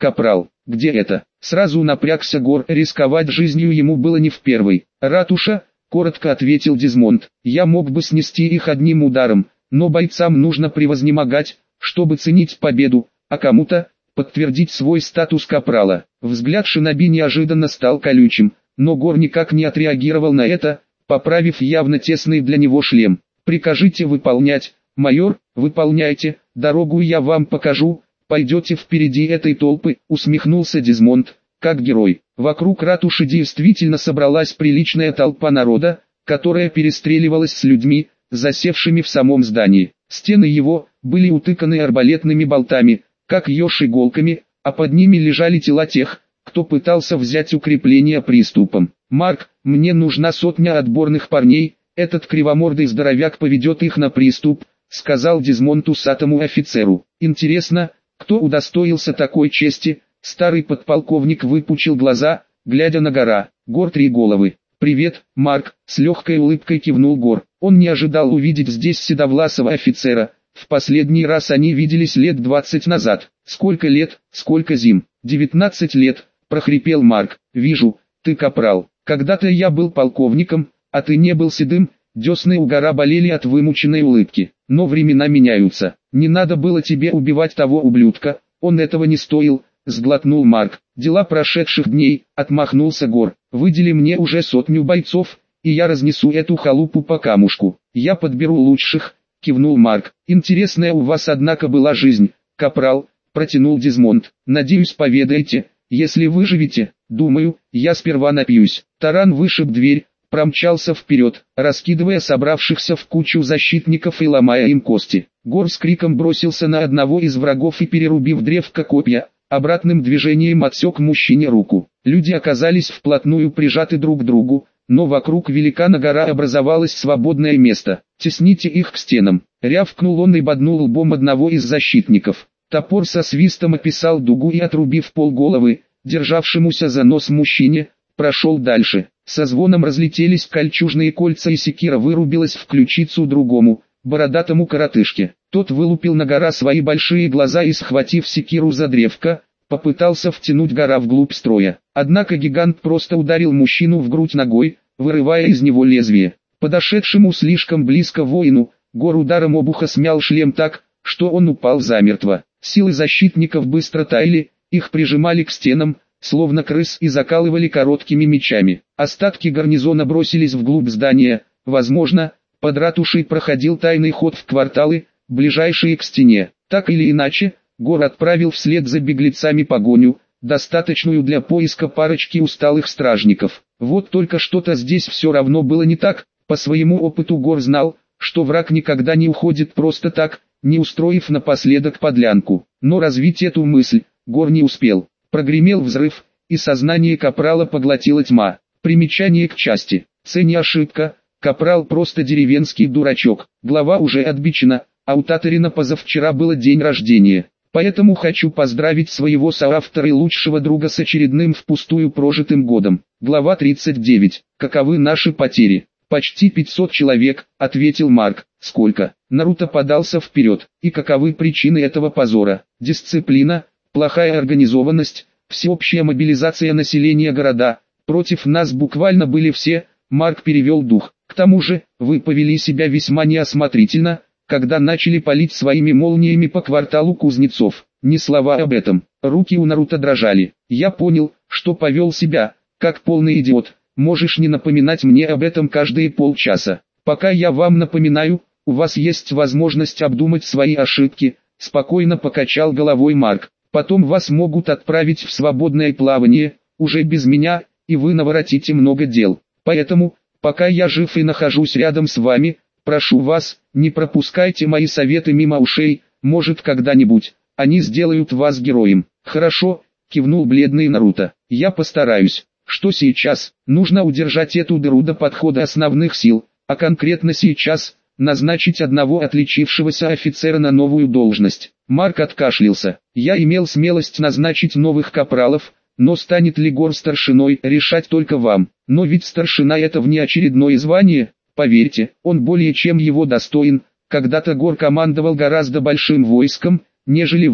капрал, где это? Сразу напрягся Гор, рисковать жизнью ему было не в первый. Ратуша, коротко ответил Дезмонд. Я мог бы снести их одним ударом, но бойцам нужно превознемогать, чтобы ценить победу, а кому-то подтвердить свой статус капрала. Взгляд шиноби неожиданно стал колючим, но Гор никак не отреагировал на это, поправив явно тесный для него шлем. «Прикажите выполнять, майор, выполняйте, дорогу я вам покажу, пойдете впереди этой толпы», усмехнулся Дезмонд, как герой. Вокруг ратуши действительно собралась приличная толпа народа, которая перестреливалась с людьми, засевшими в самом здании. Стены его были утыканы арбалетными болтами, как еж иголками, а под ними лежали тела тех, кто пытался взять укрепление приступом. «Марк, мне нужна сотня отборных парней, этот кривомордый здоровяк поведет их на приступ», сказал Дезмонд усатому офицеру. «Интересно, кто удостоился такой чести?» Старый подполковник выпучил глаза, глядя на Гора. «Гор три головы». «Привет, Марк», с легкой улыбкой кивнул Гор. Он не ожидал увидеть здесь седовласого офицера. В последний раз они виделись лет двадцать назад. «Сколько лет, сколько зим?» «Девятнадцать лет», прохрипел Марк. «Вижу, ты капрал. Когда-то я был полковником, а ты не был седым». Десны у Гора болели от вымученной улыбки. «Но времена меняются. Не надо было тебе убивать того ублюдка, он этого не стоил», сглотнул Марк. «Дела прошедших дней», отмахнулся Гор. «Выдели мне уже сотню бойцов, и я разнесу эту халупу по камушку. Я подберу лучших», кивнул Марк. «Интересная у вас однако была жизнь, капрал», протянул Дезмонд. «Надеюсь, поведаете, если выживете». «Думаю, я сперва напьюсь». Таран вышиб дверь, промчался вперед, раскидывая собравшихся в кучу защитников и ломая им кости. Гор с криком бросился на одного из врагов и, перерубив древко копья, обратным движением отсек мужчине руку. Люди оказались вплотную прижаты друг к другу, но вокруг великана Гора образовалось свободное место. «Тесните их к стенам», — рявкнул он и боднул лбом одного из защитников. Топор со свистом описал дугу и, отрубив полголовы, державшемуся за нос мужчине, прошел дальше. Со звоном разлетелись кольчужные кольца, и секира вырубилась в ключицу другому, бородатому коротышке. Тот вылупил на Гора свои большие глаза и, схватив секиру за древко, попытался втянуть Гора вглубь строя. Однако гигант просто ударил мужчину в грудь ногой, вырывая из него лезвие. Подошедшему слишком близко воину, Гор ударом обуха смял шлем так, что он упал замертво. Силы защитников быстро таяли, их прижимали к стенам, словно крыс, и закалывали короткими мечами. Остатки гарнизона бросились вглубь здания. Возможно, под ратушей проходил тайный ход в кварталы, ближайшие к стене. Так или иначе, Гор отправил вслед за беглецами погоню, достаточную для поиска парочки усталых стражников. Вот только что-то здесь все равно было не так. По своему опыту Гор знал, что враг никогда не уходит просто так, не устроив напоследок подлянку. Но развить эту мысль Гор не успел. Прогремел взрыв, и сознание капрала поглотила тьма. Примечание к части. Це не ошибка, капрал просто деревенский дурачок. Глава уже отбичена, а у Татарина позавчера было день рождения. Поэтому хочу поздравить своего соавтора и лучшего друга с очередным впустую прожитым годом. Глава тридцать девять. Каковы наши потери? Почти пятьсот человек, ответил Марк. Сколько? Наруто подался вперед. И каковы причины этого позора? Дисциплина, плохая организованность, всеобщая мобилизация населения города. Против нас буквально были все. Марк перевел дух. К тому же, вы повели себя весьма неосмотрительно, когда начали палить своими молниями по кварталу кузнецов. Ни слова об этом. Руки у Наруто дрожали. Я понял, что повел себя, как полный идиот. Можешь не напоминать мне об этом каждые полчаса. Пока я вам напоминаю, у вас есть возможность обдумать свои ошибки, спокойно покачал головой Марк. Потом вас могут отправить в свободное плавание, уже без меня, и вы наворотите много дел. Поэтому, пока я жив и нахожусь рядом с вами, прошу вас, не пропускайте мои советы мимо ушей, может когда-нибудь они сделают вас героем. Хорошо, кивнул бледный Наруто. Я постараюсь. Что сейчас? Нужно удержать эту дыру до подхода основных сил, а конкретно сейчас назначить одного отличившегося офицера на новую должность. Марк откашлялся. Я имел смелость назначить новых капралов, но станет ли Гор старшиной, решать только вам. Но ведь старшина — это внеочередное звание. Поверьте, он более чем его достоин. Когда-то Гор командовал гораздо большим войском, нежели вы,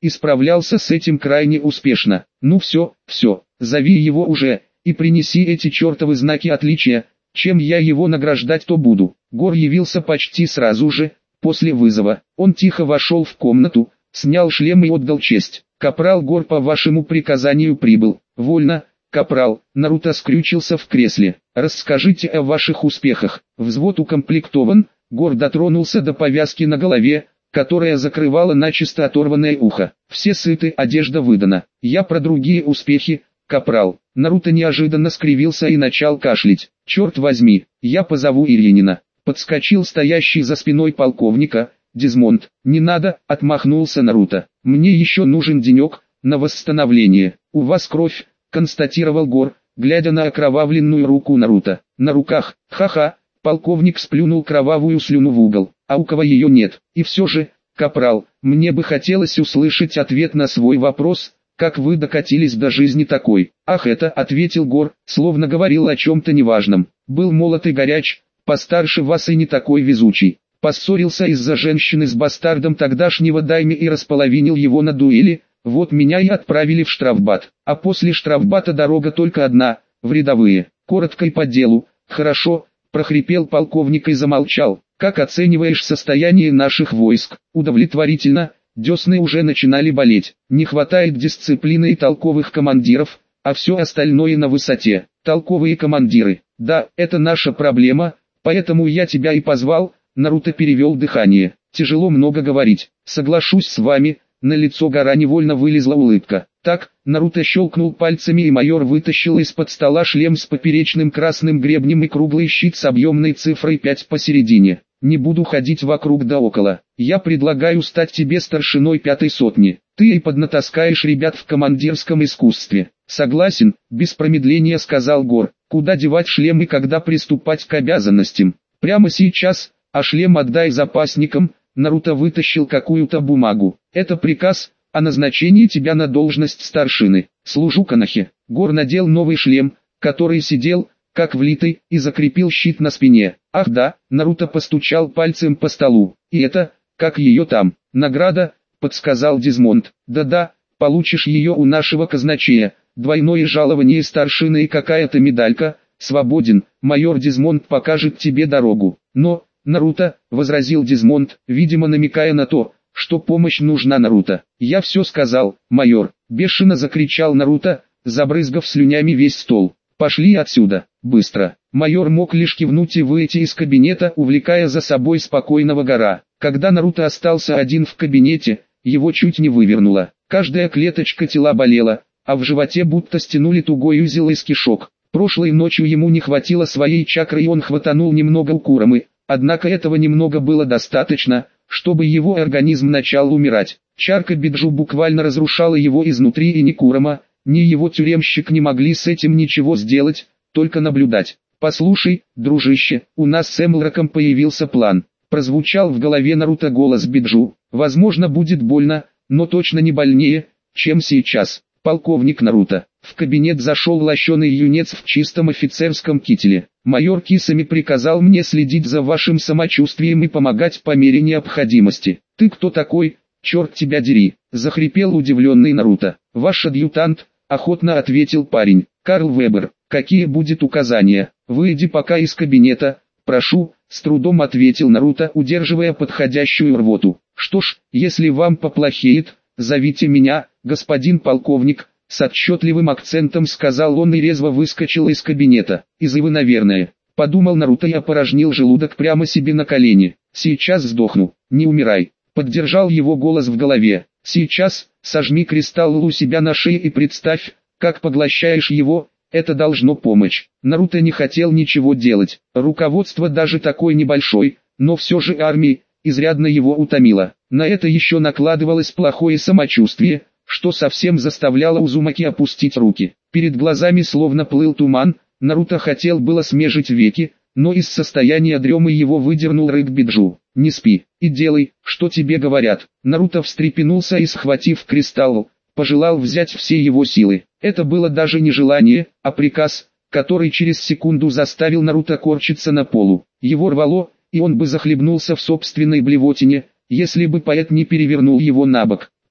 и справлялся с этим крайне успешно. Ну все, все, зови его уже, и принеси эти чертовы знаки отличия, чем я его награждать то буду. Гор явился почти сразу же, после вызова. Он тихо вошел в комнату, снял шлем и отдал честь. «Капрал Гор, по вашему приказанию прибыл». «Вольно, капрал». Наруто скрючился в кресле. «Расскажите о ваших успехах». Взвод укомплектован. Гор дотронулся до повязки на голове, которая закрывала начисто оторванное ухо. «Все сыты, одежда выдана». «Я про другие успехи, капрал». Наруто неожиданно скривился и начал кашлять. «Черт возьми, я позову Ильинина». Подскочил стоящий за спиной полковника, Дизмонд. «Не надо», — отмахнулся Наруто. «Мне еще нужен денек, на восстановление». «У вас кровь», — констатировал Гор, глядя на окровавленную руку Наруто. «На руках, ха-ха», — полковник сплюнул кровавую слюну в угол. «А у кого ее нет?» «И все же, капрал, мне бы хотелось услышать ответ на свой вопрос, как вы докатились до жизни такой». «Ах это», — ответил Гор, словно говорил о чем-то неважном. «Был молод и горяч, постарше вас и не такой везучий. Поссорился из-за женщины с бастардом тогдашнего дайми и располовинил его на дуэли, вот меня и отправили в штрафбат. А после штрафбата дорога только одна, в рядовые». «Коротко и по делу». «Хорошо», — прохрипел полковник и замолчал. «Как оцениваешь состояние наших войск?» «Удовлетворительно». Десны уже начинали болеть. «Не хватает дисциплины и толковых командиров, а все остальное на высоте». «Толковые командиры. Да, это наша проблема, поэтому я тебя и позвал». Наруто перевел дыхание. «Тяжело много говорить. Соглашусь с вами». На лицо Гора невольно вылезла улыбка. «Так», Наруто щелкнул пальцами, и майор вытащил из-под стола шлем с поперечным красным гребнем и круглый щит с объемной цифрой пять посередине. «Не буду ходить вокруг да около. Я предлагаю стать тебе старшиной пятой сотни. Ты и поднатаскаешь ребят в командирском искусстве». «Согласен», — без промедления сказал Гор. «Куда девать шлем и когда приступать к обязанностям?» «Прямо сейчас, а шлем отдай запасникам». Наруто вытащил какую-то бумагу. «Это приказ о назначении тебя на должность старшины. Служу Канахе». Гор надел новый шлем, который сидел, как влитый, и закрепил щит на спине. «Ах да», Наруто постучал пальцем по столу. «И это, как ее там?» «Награда», подсказал Дизмонд. «Да-да, получишь ее у нашего казначея. Двойное жалование старшины и какая-то медалька. Свободен, майор Дизмонд покажет тебе дорогу». «Но, Наруто», — возразил Дизмонд, видимо намекая на то, что помощь нужна Наруто. «Я все сказал, майор», — бешено закричал Наруто, забрызгав слюнями весь стол. «Пошли отсюда, быстро». Майор мог лишь кивнуть и выйти из кабинета, увлекая за собой спокойного Гора. Когда Наруто остался один в кабинете, его чуть не вывернуло. Каждая клеточка тела болела, а в животе будто стянули тугой узел из кишок. Прошлой ночью ему не хватило своей чакры, и он хватанул немного у Курамы. Однако этого немного было достаточно, чтобы его организм начал умирать. Чарка Биджу буквально разрушала его изнутри, и ни Курама, ни его тюремщик не могли с этим ничего сделать, только наблюдать. «Послушай, дружище, у нас с Эмлраком появился план». Прозвучал в голове Наруто голос Биджу. «Возможно, будет больно, но точно не больнее, чем сейчас». «Полковник Наруто». В кабинет зашел лощеный юнец в чистом офицерском кителе. «Майор Кисами приказал мне следить за вашим самочувствием и помогать по мере необходимости». «Ты кто такой, черт тебя дери?» — захрипел удивленный Наруто. «Ваш адъютант», — охотно ответил парень. «Карл Вебер, какие будет указания?» «Выйди пока из кабинета, прошу», — с трудом ответил Наруто, удерживая подходящую рвоту. «Что ж, если вам поплохеет, зовите меня, господин полковник», — с отчетливым акцентом сказал он и резво выскочил из кабинета. «Из Ивы, наверное», — подумал Наруто и опорожнил желудок прямо себе на колени. «Сейчас сдохну, не умирай», — поддержал его голос в голове. «Сейчас, сожми кристалл у себя на шее и представь, как поглощаешь его, это должно помочь». Наруто не хотел ничего делать. Руководство даже такой небольшой, но все же армии, изрядно его утомило. На это еще накладывалось плохое самочувствие, что совсем заставляло Узумаки опустить руки. Перед глазами словно плыл туман. Наруто хотел было смежить веки, но из состояния дремы его выдернул рык Биджу. «Не спи и делай, что тебе говорят». Наруто встрепенулся и, схватив кристалл, пожелал взять все его силы. Это было даже не желание, а приказ, который через секунду заставил Наруто корчиться на полу. Его рвало, и он бы захлебнулся в собственной блевотине, если бы поэт не перевернул его на бок.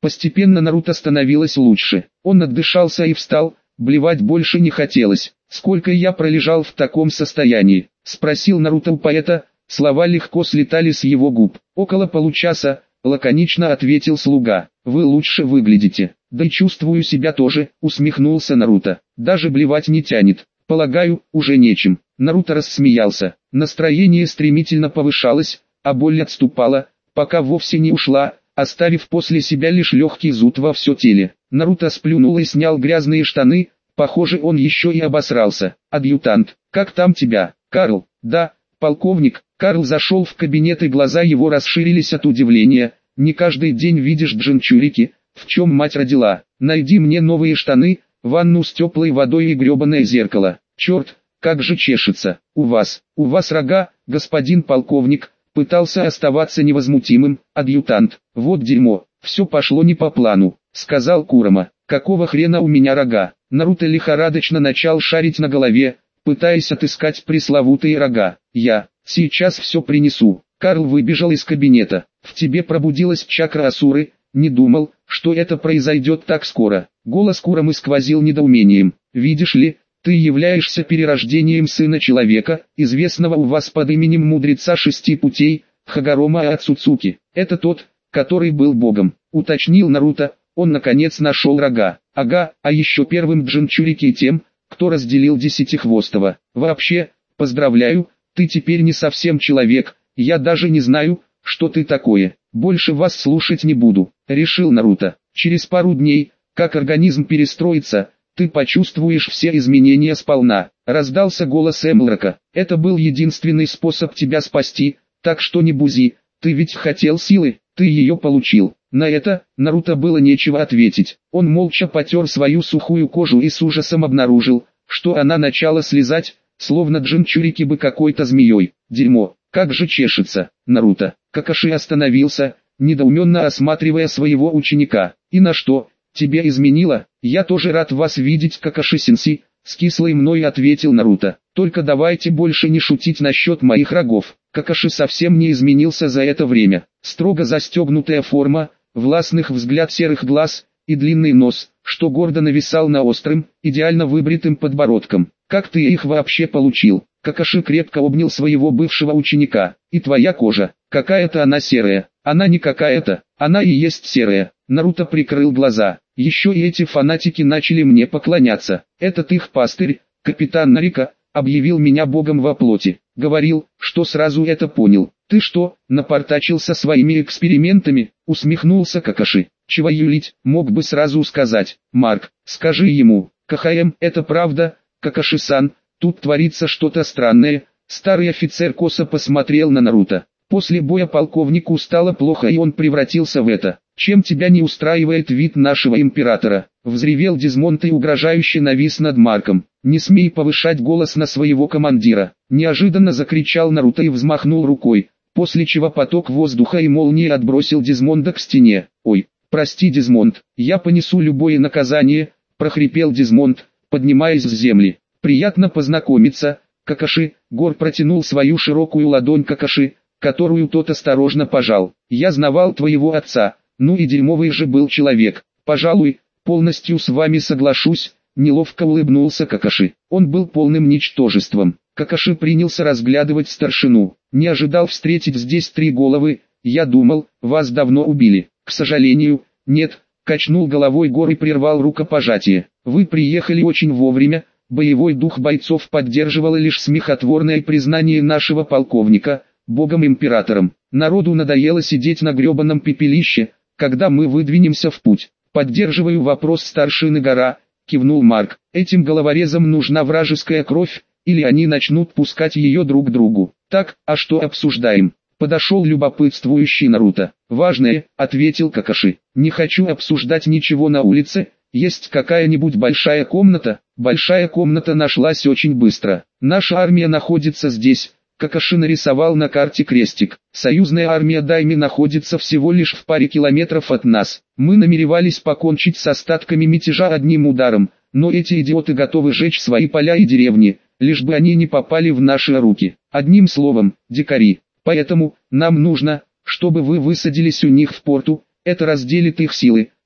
Постепенно Наруто становилось лучше. Он отдышался и встал, блевать больше не хотелось. «Сколько я пролежал в таком состоянии?» — спросил Наруто у поэта, слова легко слетали с его губ. «Около получаса», — лаконично ответил слуга. «Вы лучше выглядите». «Да и чувствую себя тоже», — усмехнулся Наруто. «Даже блевать не тянет. Полагаю, уже нечем». Наруто рассмеялся. Настроение стремительно повышалось, а боль отступала, пока вовсе не ушла, оставив после себя лишь легкий зуд во все теле. Наруто сплюнул и снял грязные штаны, похоже, он еще и обосрался. «Адъютант, как там тебя, Карл?» «Да, полковник». Карл зашел в кабинет и глаза его расширились от удивления. «Не каждый день видишь джинчурики, в чем мать родила. Найди мне новые штаны, ванну с теплой водой и гребаное зеркало. Черт, как же чешется. У вас, у вас рога, господин полковник». Пытался оставаться невозмутимым, адъютант. «Вот дерьмо, все пошло не по плану», — сказал Курама. «Какого хрена у меня рога?» Наруто лихорадочно начал шарить на голове, пытаясь отыскать пресловутые рога. «Я, сейчас все принесу». Карл выбежал из кабинета. «В тебе пробудилась чакра Асуры, не думал, что это произойдет так скоро». Голос Курамы сквозил недоумением. «Видишь ли, ты являешься перерождением сына человека, известного у вас под именем мудреца шести путей, Хагорома Ацуцуки. Это тот, который был богом», — уточнил Наруто. Он наконец нашел рога. «Ага, а еще первым джинчурики тем, кто разделил Десятихвостого. Вообще, поздравляю, ты теперь не совсем человек, я даже не знаю, что ты такое. Больше вас слушать не буду», — решил Наруто. «Через пару дней, как организм перестроится, ты почувствуешь все изменения сполна». Раздался голос Эмлрока. «Это был единственный способ тебя спасти, так что не бузи, ты ведь хотел силы, ты ее получил». На это Наруто было нечего ответить. Он молча потер свою сухую кожу и с ужасом обнаружил, что она начала слезать, словно джинчурики бы какой-то змеей. «Дерьмо, как же чешется, Наруто». Какаши остановился, недоуменно осматривая своего ученика. «И на что? Тебе изменило? Я тоже рад вас видеть, Какаши-сенсей», — с кислой мной ответил Наруто. «Только давайте больше не шутить насчет моих рогов». Какаши совсем не изменился за это время. Строго застегнутая форма, властных взгляд серых глаз и длинный нос, что гордо нависал на острым, идеально выбритым подбородком. «Как ты их вообще получил?» Какаши крепко обнял своего бывшего ученика. «И твоя кожа, какая-то она серая». «Она не какая-то, она и есть серая». Наруто прикрыл глаза. «Еще и эти фанатики начали мне поклоняться. Этот их пастырь, капитан Наруто, объявил меня богом во плоти. Говорил, что сразу это понял». «Ты что, напортачил со своими экспериментами?» — усмехнулся Какаши. «Чего юлить, мог бы сразу сказать. Марк, скажи ему, КХМ, это правда, Какаши-сан, тут творится что-то странное». Старый офицер косо посмотрел на Наруто. После боя полковнику стало плохо и он превратился в это. «Чем тебя не устраивает вид нашего императора?» — взревел Дизмонд и угрожающе навис над Марком. «Не смей повышать голос на своего командира!» — неожиданно закричал Наруто и взмахнул рукой, после чего поток воздуха и молнии отбросил Дизмонда к стене. «Ой, прости, Дизмонд, я понесу любое наказание», — прохрипел Дизмонд, поднимаясь с земли. «Приятно познакомиться, Какаши». Гор протянул свою широкую ладонь Какаши, которую тот осторожно пожал. «Я знавал твоего отца, ну и дерьмовый же был человек. Пожалуй, полностью с вами соглашусь», — неловко улыбнулся Какаши. Он был полным ничтожеством. Какаши принялся разглядывать старшину. «Не ожидал встретить здесь три головы, я думал, вас давно убили». «К сожалению, нет», — качнул головой Гор и прервал рукопожатие. «Вы приехали очень вовремя». Боевой дух бойцов поддерживало лишь смехотворное признание нашего полковника, богом-императором. «Народу надоело сидеть на гребаном пепелище, когда мы выдвинемся в путь». «Поддерживаю вопрос старшины Гора», — кивнул Марк. «Этим головорезам нужна вражеская кровь, или они начнут пускать ее друг другу». «Так, а что обсуждаем?» — подошел любопытствующий Наруто. «Важное», — ответил Какаши. «Не хочу обсуждать ничего на улице. Есть какая-нибудь большая комната?» Большая комната нашлась очень быстро. «Наша армия находится здесь». Какаши нарисовал на карте крестик. «Союзная армия Дайми находится всего лишь в паре километров от нас. Мы намеревались покончить с остатками мятежа одним ударом, но эти идиоты готовы сжечь свои поля и деревни, лишь бы они не попали в наши руки. Одним словом, дикари. Поэтому, нам нужно, чтобы вы высадились у них в порту, это разделит их силы,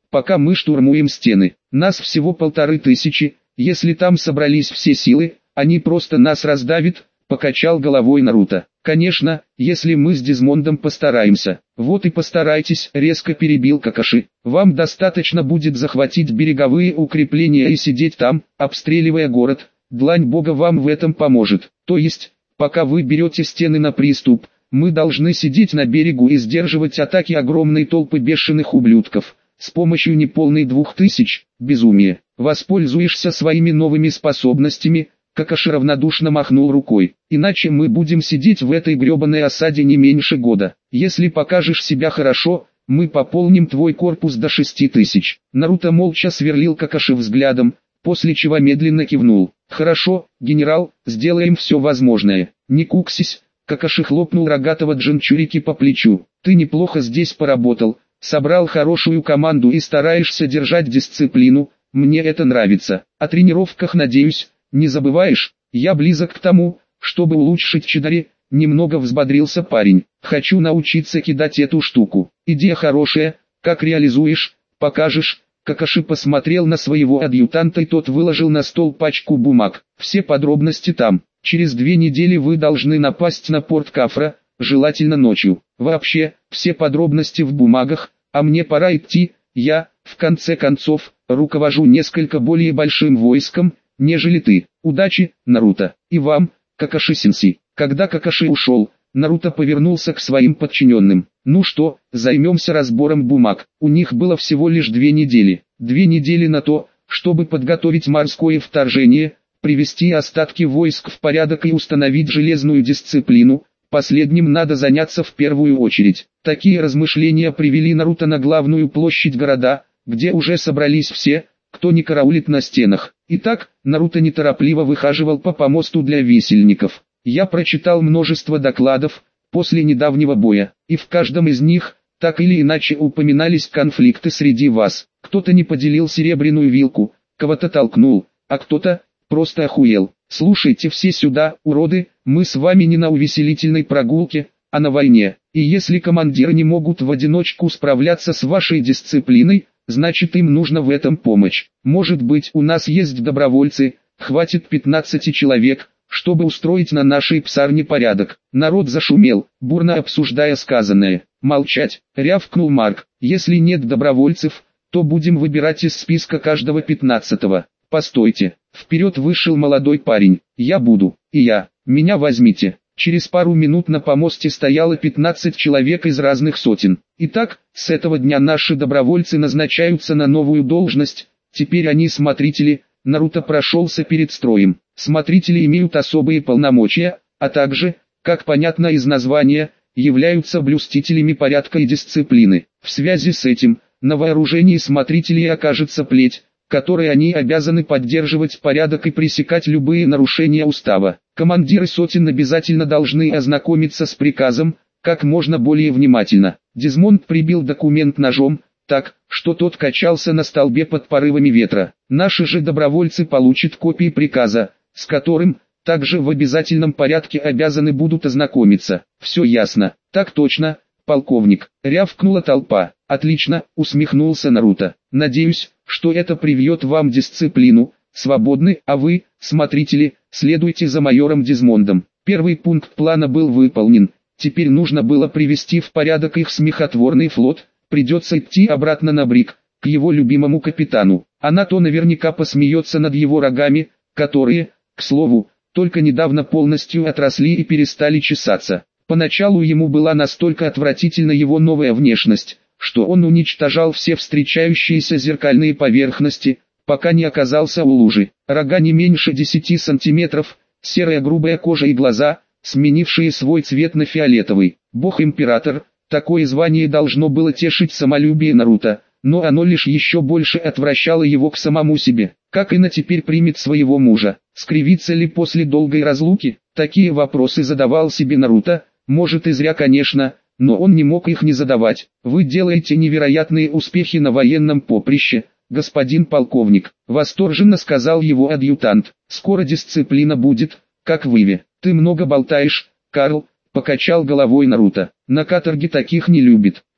пока мы штурмуем стены. Нас всего полторы тысячи, если там собрались все силы, они просто нас раздавят», — покачал головой Наруто. «Конечно, если мы с Дизмондом постараемся». «Вот и постарайтесь», — резко перебил Какаши. «Вам достаточно будет захватить береговые укрепления и сидеть там, обстреливая город. Длань Бога вам в этом поможет. То есть, пока вы берете стены на приступ, мы должны сидеть на берегу и сдерживать атаки огромной толпы бешеных ублюдков. С помощью неполной двух тысяч, безумие. Воспользуешься своими новыми способностями». Какаши равнодушно махнул рукой. «Иначе мы будем сидеть в этой гребаной осаде не меньше года. Если покажешь себя хорошо, мы пополним твой корпус до шести тысяч». Наруто молча сверлил Какаши взглядом, после чего медленно кивнул. «Хорошо, генерал, сделаем все возможное. Не куксись». Какаши хлопнул рогатого Джинчурики по плечу. «Ты неплохо здесь поработал, собрал хорошую команду и стараешься держать дисциплину, мне это нравится. О тренировках надеюсь, не забываешь? Я близок к тому, чтобы улучшить Чидари», — немного взбодрился парень. «Хочу научиться кидать эту штуку. Идея хорошая, как реализуешь, покажешь». Какаши посмотрел на своего адъютанта, и тот выложил на стол пачку бумаг. «Все подробности там. Через две недели вы должны напасть на порт Кафра, желательно ночью. Вообще, все подробности в бумагах, а мне пора идти, я, в конце концов, руковожу несколько более большим войском, нежели ты. Удачи, Наруто. И вам, Какаши-сенсей». Когда Какаши ушел, Наруто повернулся к своим подчиненным. «Ну что, займемся разбором бумаг». У них было всего лишь две недели. Две недели на то, чтобы подготовить морское вторжение, привести остатки войск в порядок и установить железную дисциплину. Последним надо заняться в первую очередь. Такие размышления привели Наруто на главную площадь города, где уже собрались все, кто не караулит на стенах. Итак, Наруто неторопливо выхаживал по помосту для висельников. Я прочитал множество докладов после недавнего боя, и в каждом из них, так или иначе упоминались конфликты среди вас. Кто-то не поделил серебряную вилку, кого-то толкнул, а кто-то просто охуел. Слушайте все сюда, уроды, мы с вами не на увеселительной прогулке, а на войне. И если командиры не могут в одиночку справляться с вашей дисциплиной, значит им нужно в этом помощь. Может быть, у нас есть добровольцы, хватит пятнадцати человек, чтобы устроить на нашей псарне порядок». Народ зашумел, бурно обсуждая сказанное. «Молчать», — рявкнул Марк. «Если нет добровольцев, то будем выбирать из списка каждого пятнадцатого. Постойте». Вперед вышел молодой парень. «Я буду. И я. Меня возьмите». Через пару минут на помосте стояло пятнадцать человек из разных сотен. Итак, с этого дня наши добровольцы назначаются на новую должность, теперь они смотрители. Наруто прошелся перед строем. Смотрители имеют особые полномочия, а также, как понятно из названия, являются блюстителями порядка и дисциплины. В связи с этим, на вооружении смотрителей окажется плеть, которой они обязаны поддерживать порядок и пресекать любые нарушения устава. Командиры сотен обязательно должны ознакомиться с приказом, как можно более внимательно. Дизмонд прибил документ ножом, так, что тот качался на столбе под порывами ветра. Наши же добровольцы получат копии приказа, с которым, также в обязательном порядке обязаны будут ознакомиться. Все ясно. Так точно, полковник, рявкнула толпа. Отлично, усмехнулся Наруто. Надеюсь, что это привьет вам дисциплину. Свободны, а вы, смотрители, следуйте за майором Дизмондом. Первый пункт плана был выполнен. Теперь нужно было привести в порядок их смехотворный флот. Придется идти обратно на Брик, к его любимому капитану. Она-то наверняка посмеется над его рогами, которые, к слову, только недавно полностью отросли и перестали чесаться. Поначалу ему была настолько отвратительна его новая внешность, что он уничтожал все встречающиеся зеркальные поверхности, пока не оказался у лужи. Рога не меньше десяти сантиметров, серая грубая кожа и глаза, сменившие свой цвет на фиолетовый. Бог-император. Такое звание должно было тешить самолюбие Наруто, но оно лишь еще больше отвращало его к самому себе. Как Ина теперь примет своего мужа? Скривится ли после долгой разлуки? Такие вопросы задавал себе Наруто, может и зря, конечно, но он не мог их не задавать. «Вы делаете невероятные успехи на военном поприще, господин полковник», — восторженно сказал его адъютант. «Скоро дисциплина будет, как в Иве». «Ты много болтаешь, Карл», — покачал головой Наруто. «На каторге таких не любит.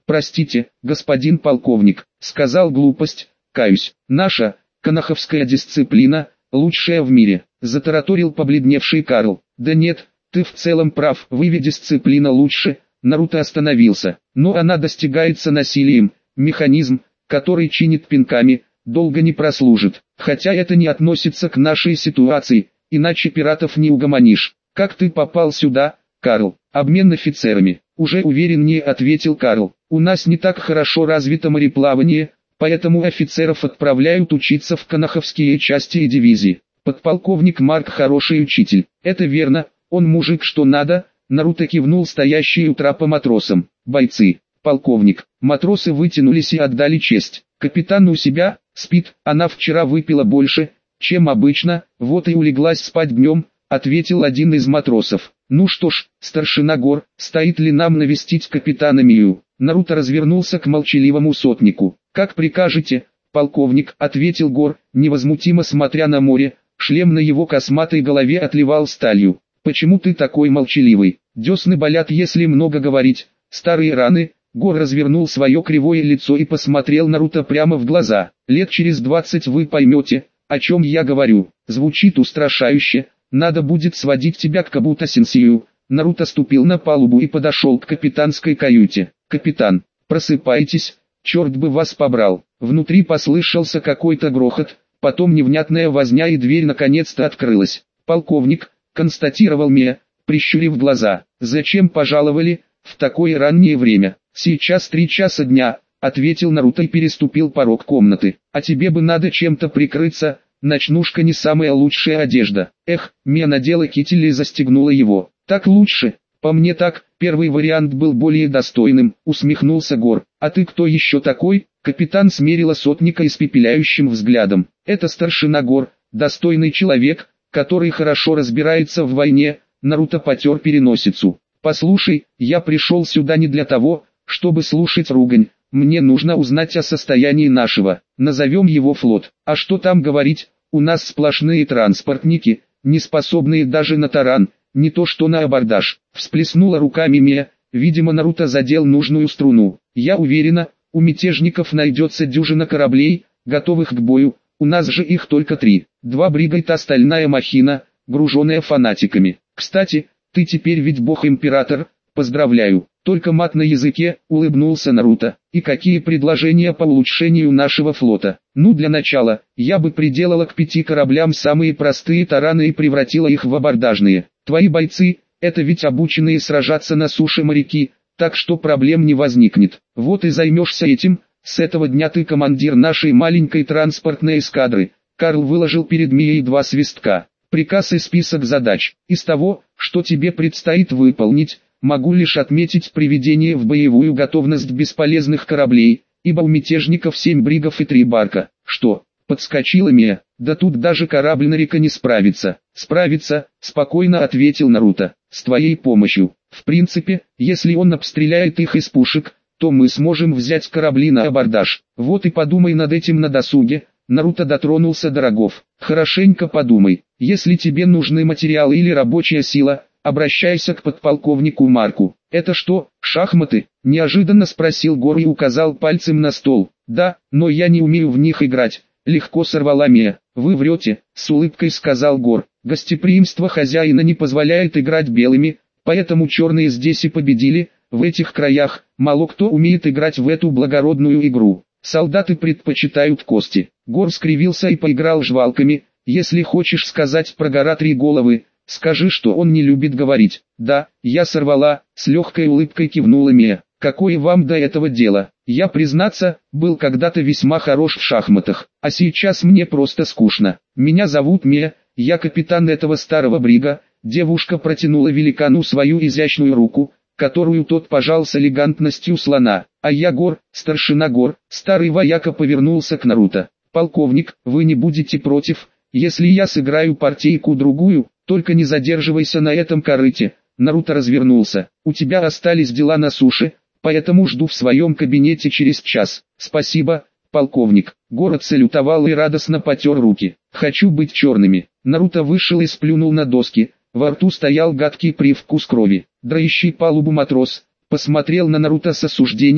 Простите, господин полковник, сказал глупость, каюсь. Наша, канаховская дисциплина, лучшая в мире, затараторил побледневший Карл. Да нет, ты в целом прав, вы дисциплина лучше. Наруто остановился, но она достигается насилием, механизм, который чинит пинками, долго не прослужит, хотя это не относится к нашей ситуации, иначе пиратов не угомонишь. Как ты попал сюда, Карл? Обмен офицерами, уже увереннее ответил Карл. У нас не так хорошо развито мореплавание, поэтому офицеров отправляют учиться в канаховские части и дивизии. Подполковник Марк хороший учитель, это верно, он мужик что надо. Наруто кивнул стоящие у трапа матросам. Бойцы, полковник, матросы вытянулись и отдали честь. Капитан у себя, спит, она вчера выпила больше, чем обычно, вот и улеглась спать днем, ответил один из матросов. Ну что ж, старшина Гор, стоит ли нам навестить капитана Мию? Наруто развернулся к молчаливому сотнику. Как прикажете, полковник, ответил Гор, невозмутимо смотря на море, шлем на его косматой голове отливал сталью. Почему ты такой молчаливый? Десны болят, если много говорить. Старые раны. Гор развернул свое кривое лицо и посмотрел Наруто прямо в глаза. Лет через двадцать вы поймете, о чем я говорю. Звучит устрашающе. Надо будет сводить тебя к Кабуто-сенсею. Наруто ступил на палубу и подошел к капитанской каюте. Капитан, просыпайтесь, черт бы вас побрал. Внутри послышался какой-то грохот, потом невнятная возня и дверь наконец-то открылась. Полковник, констатировал Мия, прищурив глаза. «Зачем пожаловали, в такое раннее время?» «Сейчас три часа дня», — ответил Наруто и переступил порог комнаты. «А тебе бы надо чем-то прикрыться, ночнушка не самая лучшая одежда». «Эх», Мия надела китель и застегнула его. «Так лучше?» «По мне так, первый вариант был более достойным», — усмехнулся Гор. «А ты кто еще такой?» Капитан смерила сотника испепеляющим взглядом. «Это старшина Гор, достойный человек, который хорошо разбирается в войне». Наруто потер переносицу. «Послушай, я пришел сюда не для того, чтобы слушать ругань. Мне нужно узнать о состоянии нашего, назовем его флот. А что там говорить, у нас сплошные транспортники, не способные даже на таран, не то что на абордаж». Всплеснула руками Мия, видимо Наруто задел нужную струну. «Я уверена, у мятежников найдется дюжина кораблей, готовых к бою, у нас же их только три. Два брига и та стальная махина, груженная фанатиками. Кстати, ты теперь ведь бог-император, поздравляю». Только мат на языке, улыбнулся Наруто. «И какие предложения по улучшению нашего флота?» «Ну для начала, я бы приделала к пяти кораблям самые простые тараны и превратила их в абордажные. Твои бойцы, это ведь обученные сражаться на суше моряки, так что проблем не возникнет. Вот и займешься этим, с этого дня ты командир нашей маленькой транспортной эскадры». Карл выложил перед Мией два свистка. «Приказ и список задач. Из того, что тебе предстоит выполнить, могу лишь отметить приведение в боевую готовность бесполезных кораблей, ибо у мятежников семь бригов и три барка». «Что?» — подскочила Мия. «Да тут даже корабль Нарика не справится». «Справится», — спокойно ответил Наруто, — «с твоей помощью. В принципе, если он обстреляет их из пушек, то мы сможем взять корабли на абордаж. Вот и подумай над этим на досуге». Наруто дотронулся до рогов. «Хорошенько подумай. Если тебе нужны материалы или рабочая сила, обращайся к подполковнику Марку». «Это что, шахматы?» – неожиданно спросил Гор и указал пальцем на стол. «Да, но я не умею в них играть», – легко сорвала Мия. «Вы врете», – с улыбкой сказал Гор. «Гостеприимство хозяина не позволяет играть белыми, поэтому черные здесь и победили. В этих краях мало кто умеет играть в эту благородную игру. Солдаты предпочитают кости». Гор скривился и поиграл жвалками. «Если хочешь сказать про гора три головы, скажи, что он не любит говорить». «Да, я сорвала», — с легкой улыбкой кивнула Мия. «Какое вам до этого дело? Я, признаться, был когда-то весьма хорош в шахматах, а сейчас мне просто скучно. Меня зовут Мия, я капитан этого старого брига». Девушка протянула великану свою изящную руку, которую тот пожал с элегантностью слона. «А я Гор, старшина Гор». Старый вояка повернулся к Наруто. «Полковник, вы не будете против, если я сыграю партийку-другую, только не задерживайся на этом корыте». Наруто развернулся. «У тебя остались дела на суше, поэтому жду в своем кабинете через час». «Спасибо, полковник». Гор салютовал и радостно потер руки. «Хочу быть черными». Наруто вышел и сплюнул на доски, во рту стоял гадкий привкус крови. Драющий палубу матрос посмотрел на Наруто с осуждением,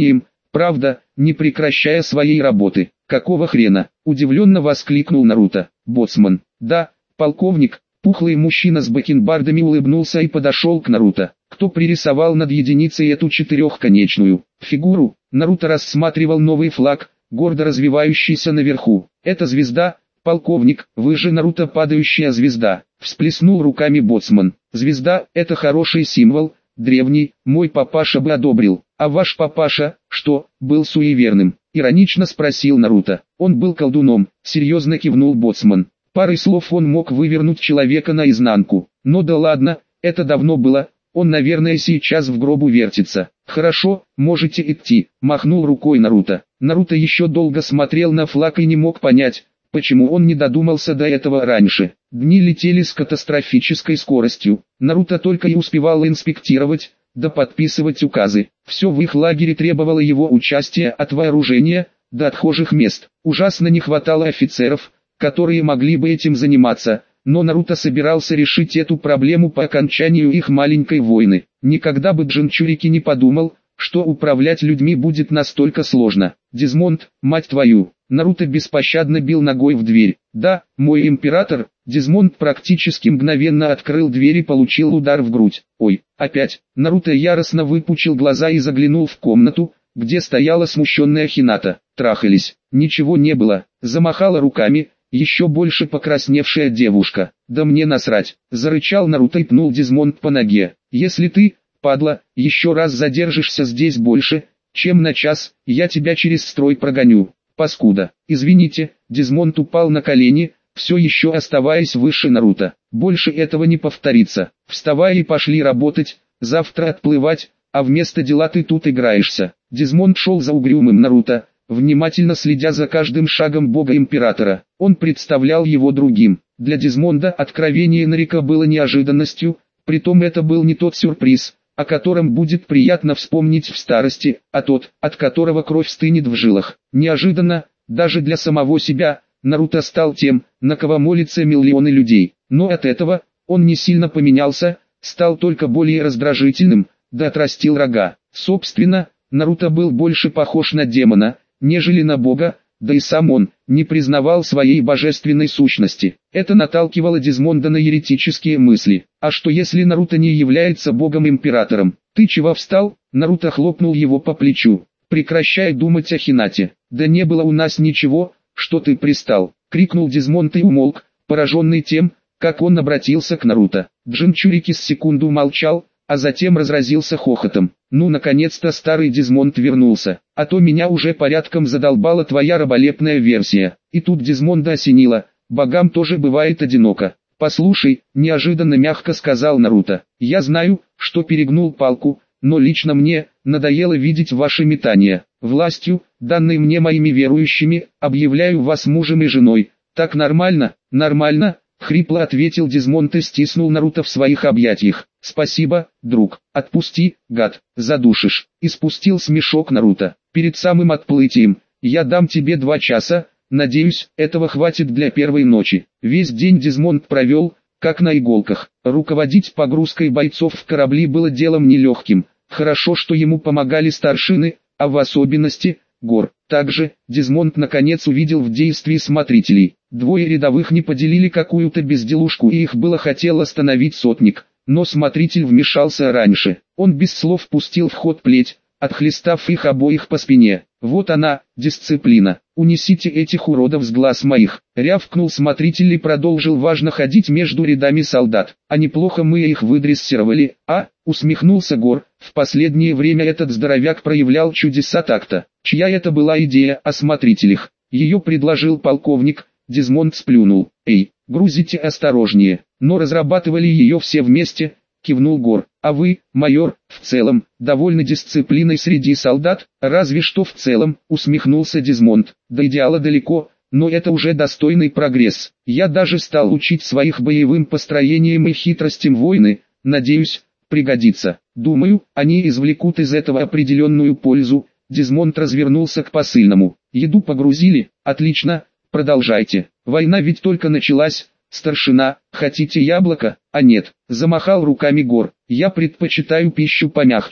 правда, не прекращая своей работы. Какого хрена? Удивленно воскликнул Наруто. Боцман. Да, полковник. Пухлый мужчина с бакенбардами улыбнулся и подошел к Наруто. Кто пририсовал над единицей эту четырехконечную фигуру? Наруто рассматривал новый флаг, гордо развивающийся наверху. Это звезда, полковник, вы же Наруто падающая звезда. Всплеснул руками боцман. Звезда, это хороший символ, древний, мой папаша бы одобрил. А ваш папаша, что, был суеверным? Иронично спросил Наруто. Он был колдуном, серьезно кивнул боцман. Парой слов он мог вывернуть человека наизнанку. Но да ладно, это давно было, он наверное сейчас в гробу вертится. Хорошо, можете идти, махнул рукой Наруто. Наруто еще долго смотрел на флаг и не мог понять, почему он не додумался до этого раньше. Дни летели с катастрофической скоростью. Наруто только и успевал инспектировать, да подписывать указы. Все в их лагере требовало его участия, от вооружения до отхожих мест. Ужасно не хватало офицеров, которые могли бы этим заниматься, но Наруто собирался решить эту проблему по окончанию их маленькой войны. Никогда бы Джинчурики не подумал, что управлять людьми будет настолько сложно. Дезмонд, мать твою! Наруто беспощадно бил ногой в дверь. Да, мой император. Дезмонд практически мгновенно открыл дверь и получил удар в грудь. Ой, опять. Наруто яростно выпучил глаза и заглянул в комнату, где стояла смущенная Хината. Трахались. Ничего не было. Замахала руками. Еще больше покрасневшая девушка. Да мне насрать. Зарычал Наруто и пнул Дезмонд по ноге. Если ты, падла, еще раз задержишься здесь больше, чем на час, я тебя через строй прогоню. Паскуда. Извините, Дезмонд упал на колени, все еще оставаясь выше Наруто. Больше этого не повторится. Вставай и пошли работать, завтра отплывать, а вместо дела ты тут играешься. Дезмонд шел за угрюмым Наруто, внимательно следя за каждым шагом бога-императора. Он представлял его другим. Для Дезмонда откровение Наруто было неожиданностью, притом это был не тот сюрприз, о котором будет приятно вспомнить в старости, а тот, от которого кровь стынет в жилах. Неожиданно, даже для самого себя, Наруто стал тем, на кого молятся миллионы людей. Но от этого, он не сильно поменялся, стал только более раздражительным, да отрастил рога. Собственно, Наруто был больше похож на демона, нежели на бога, да и сам он не признавал своей божественной сущности. Это наталкивало Дезмонда на еретические мысли. А что если Наруто не является богом-императором? Ты чего встал? Наруто хлопнул его по плечу. Прекращай думать о Хинате. Да не было у нас ничего, что ты пристал. Крикнул Дезмонд и умолк, пораженный тем, как он обратился к Наруто. Джинчурики с секунду молчал, а затем разразился хохотом. Ну наконец-то старый Дезмонд вернулся, а то меня уже порядком задолбала твоя раболепная версия. И тут Дезмонда осенило, богам тоже бывает одиноко. Послушай, неожиданно мягко сказал Наруто, я знаю, что перегнул палку, но лично мне надоело видеть ваши метания. Властью, данной мне моими верующими, объявляю вас мужем и женой. Так нормально? Нормально? Хрипло ответил Дезмонд и стиснул Наруто в своих объятиях. Спасибо, друг. Отпусти, гад, задушишь. И спустил смешок Наруто. Перед самым отплытием, я дам тебе два часа, надеюсь, этого хватит для первой ночи. Весь день Дезмонд провел, как на иголках. Руководить погрузкой бойцов в корабли было делом нелегким. Хорошо, что ему помогали старшины, а в особенности, Гор. Также, Дезмонд наконец увидел в действии смотрителей. Двое рядовых не поделили какую-то безделушку и их было хотел остановить сотник, но смотритель вмешался раньше. Он без слов пустил в ход плеть, отхлестав их обоих по спине. Вот она, дисциплина. Унесите этих уродов с глаз моих. Рявкнул смотритель и продолжил важно ходить между рядами солдат. А неплохо мы их выдрессировали, а? Усмехнулся Гор. В последнее время этот здоровяк проявлял чудеса такта. Чья это была идея о смотрителях? Ее предложил полковник. Дезмонд сплюнул. Эй, грузите осторожнее. Но разрабатывали ее все вместе, кивнул Гор. А вы, майор, в целом, довольны дисциплиной среди солдат? Разве что в целом, усмехнулся Дезмонд. До идеала далеко, но это уже достойный прогресс. Я даже стал учить своих боевым построениям и хитростям войны, надеюсь, пригодится. Думаю, они извлекут из этого определенную пользу. Дезмонд развернулся к посыльному. Еду погрузили? Отлично, продолжайте. Война ведь только началась. Старшина, хотите яблоко? А нет, замахал руками Гор. Я предпочитаю пищу помягче.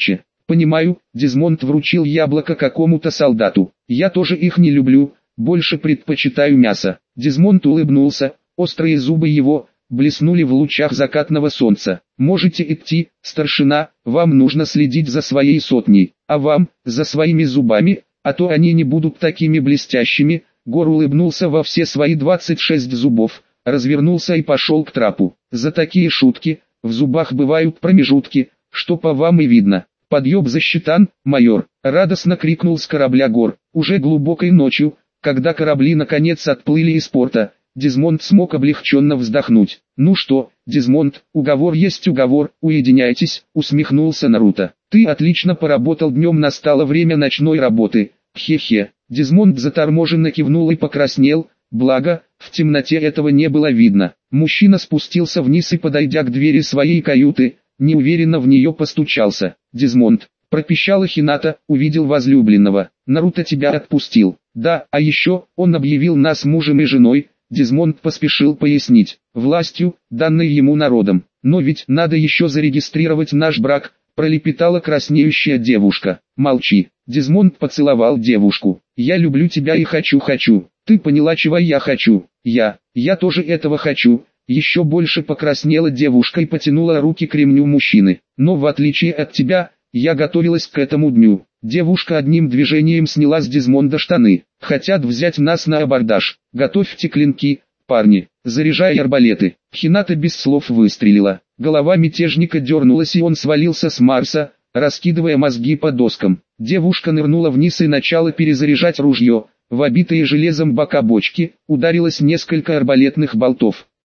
Понимаю, Дезмонд вручил яблоко какому-то солдату. Я тоже их не люблю, больше предпочитаю мясо. Дезмонд улыбнулся, острые зубы его блеснули в лучах закатного солнца. Можете идти, старшина, вам нужно следить за своей сотней, а вам, за своими зубами, а то они не будут такими блестящими. Гор улыбнулся во все свои двадцать шесть зубов, развернулся и пошел к трапу. За такие шутки, в зубах бывают промежутки, что по вам и видно. «Подъеб засчитан, майор!» — радостно крикнул с корабля Гор. Уже глубокой ночью, когда корабли наконец отплыли из порта, Дезмонд смог облегченно вздохнуть. «Ну что, Дезмонд, уговор есть уговор, уединяйтесь», — усмехнулся Наруто. «Ты отлично поработал днем, настало время ночной работы, хе-хе». Дезмонд заторможенно кивнул и покраснел, благо, в темноте этого не было видно. Мужчина спустился вниз и, подойдя к двери своей каюты, неуверенно в нее постучался. «Дезмонд», — пропищала Хината, увидел возлюбленного. «Наруто тебя отпустил». «Да, а еще, он объявил нас мужем и женой», — Дезмонд поспешил пояснить, «властью, данной ему народом. Но ведь надо еще зарегистрировать наш брак», — пролепетала краснеющая девушка. «Молчи». Дезмонд поцеловал девушку. «Я люблю тебя и хочу-хочу. Ты поняла, чего я хочу?» «Я, я тоже этого хочу». Еще больше покраснела девушка и потянула руки к ремню мужчины. «Но в отличие от тебя, я готовилась к этому дню». Девушка одним движением сняла с Дезмонда штаны. «Хотят взять нас на абордаж. Готовьте клинки, парни, заряжай арбалеты». Хината без слов выстрелила. Голова мятежника дернулась, и он свалился с Марса, раскидывая мозги по доскам. Девушка нырнула вниз и начала перезаряжать ружье. В обитые железом бока бочки ударилось несколько арбалетных болтов.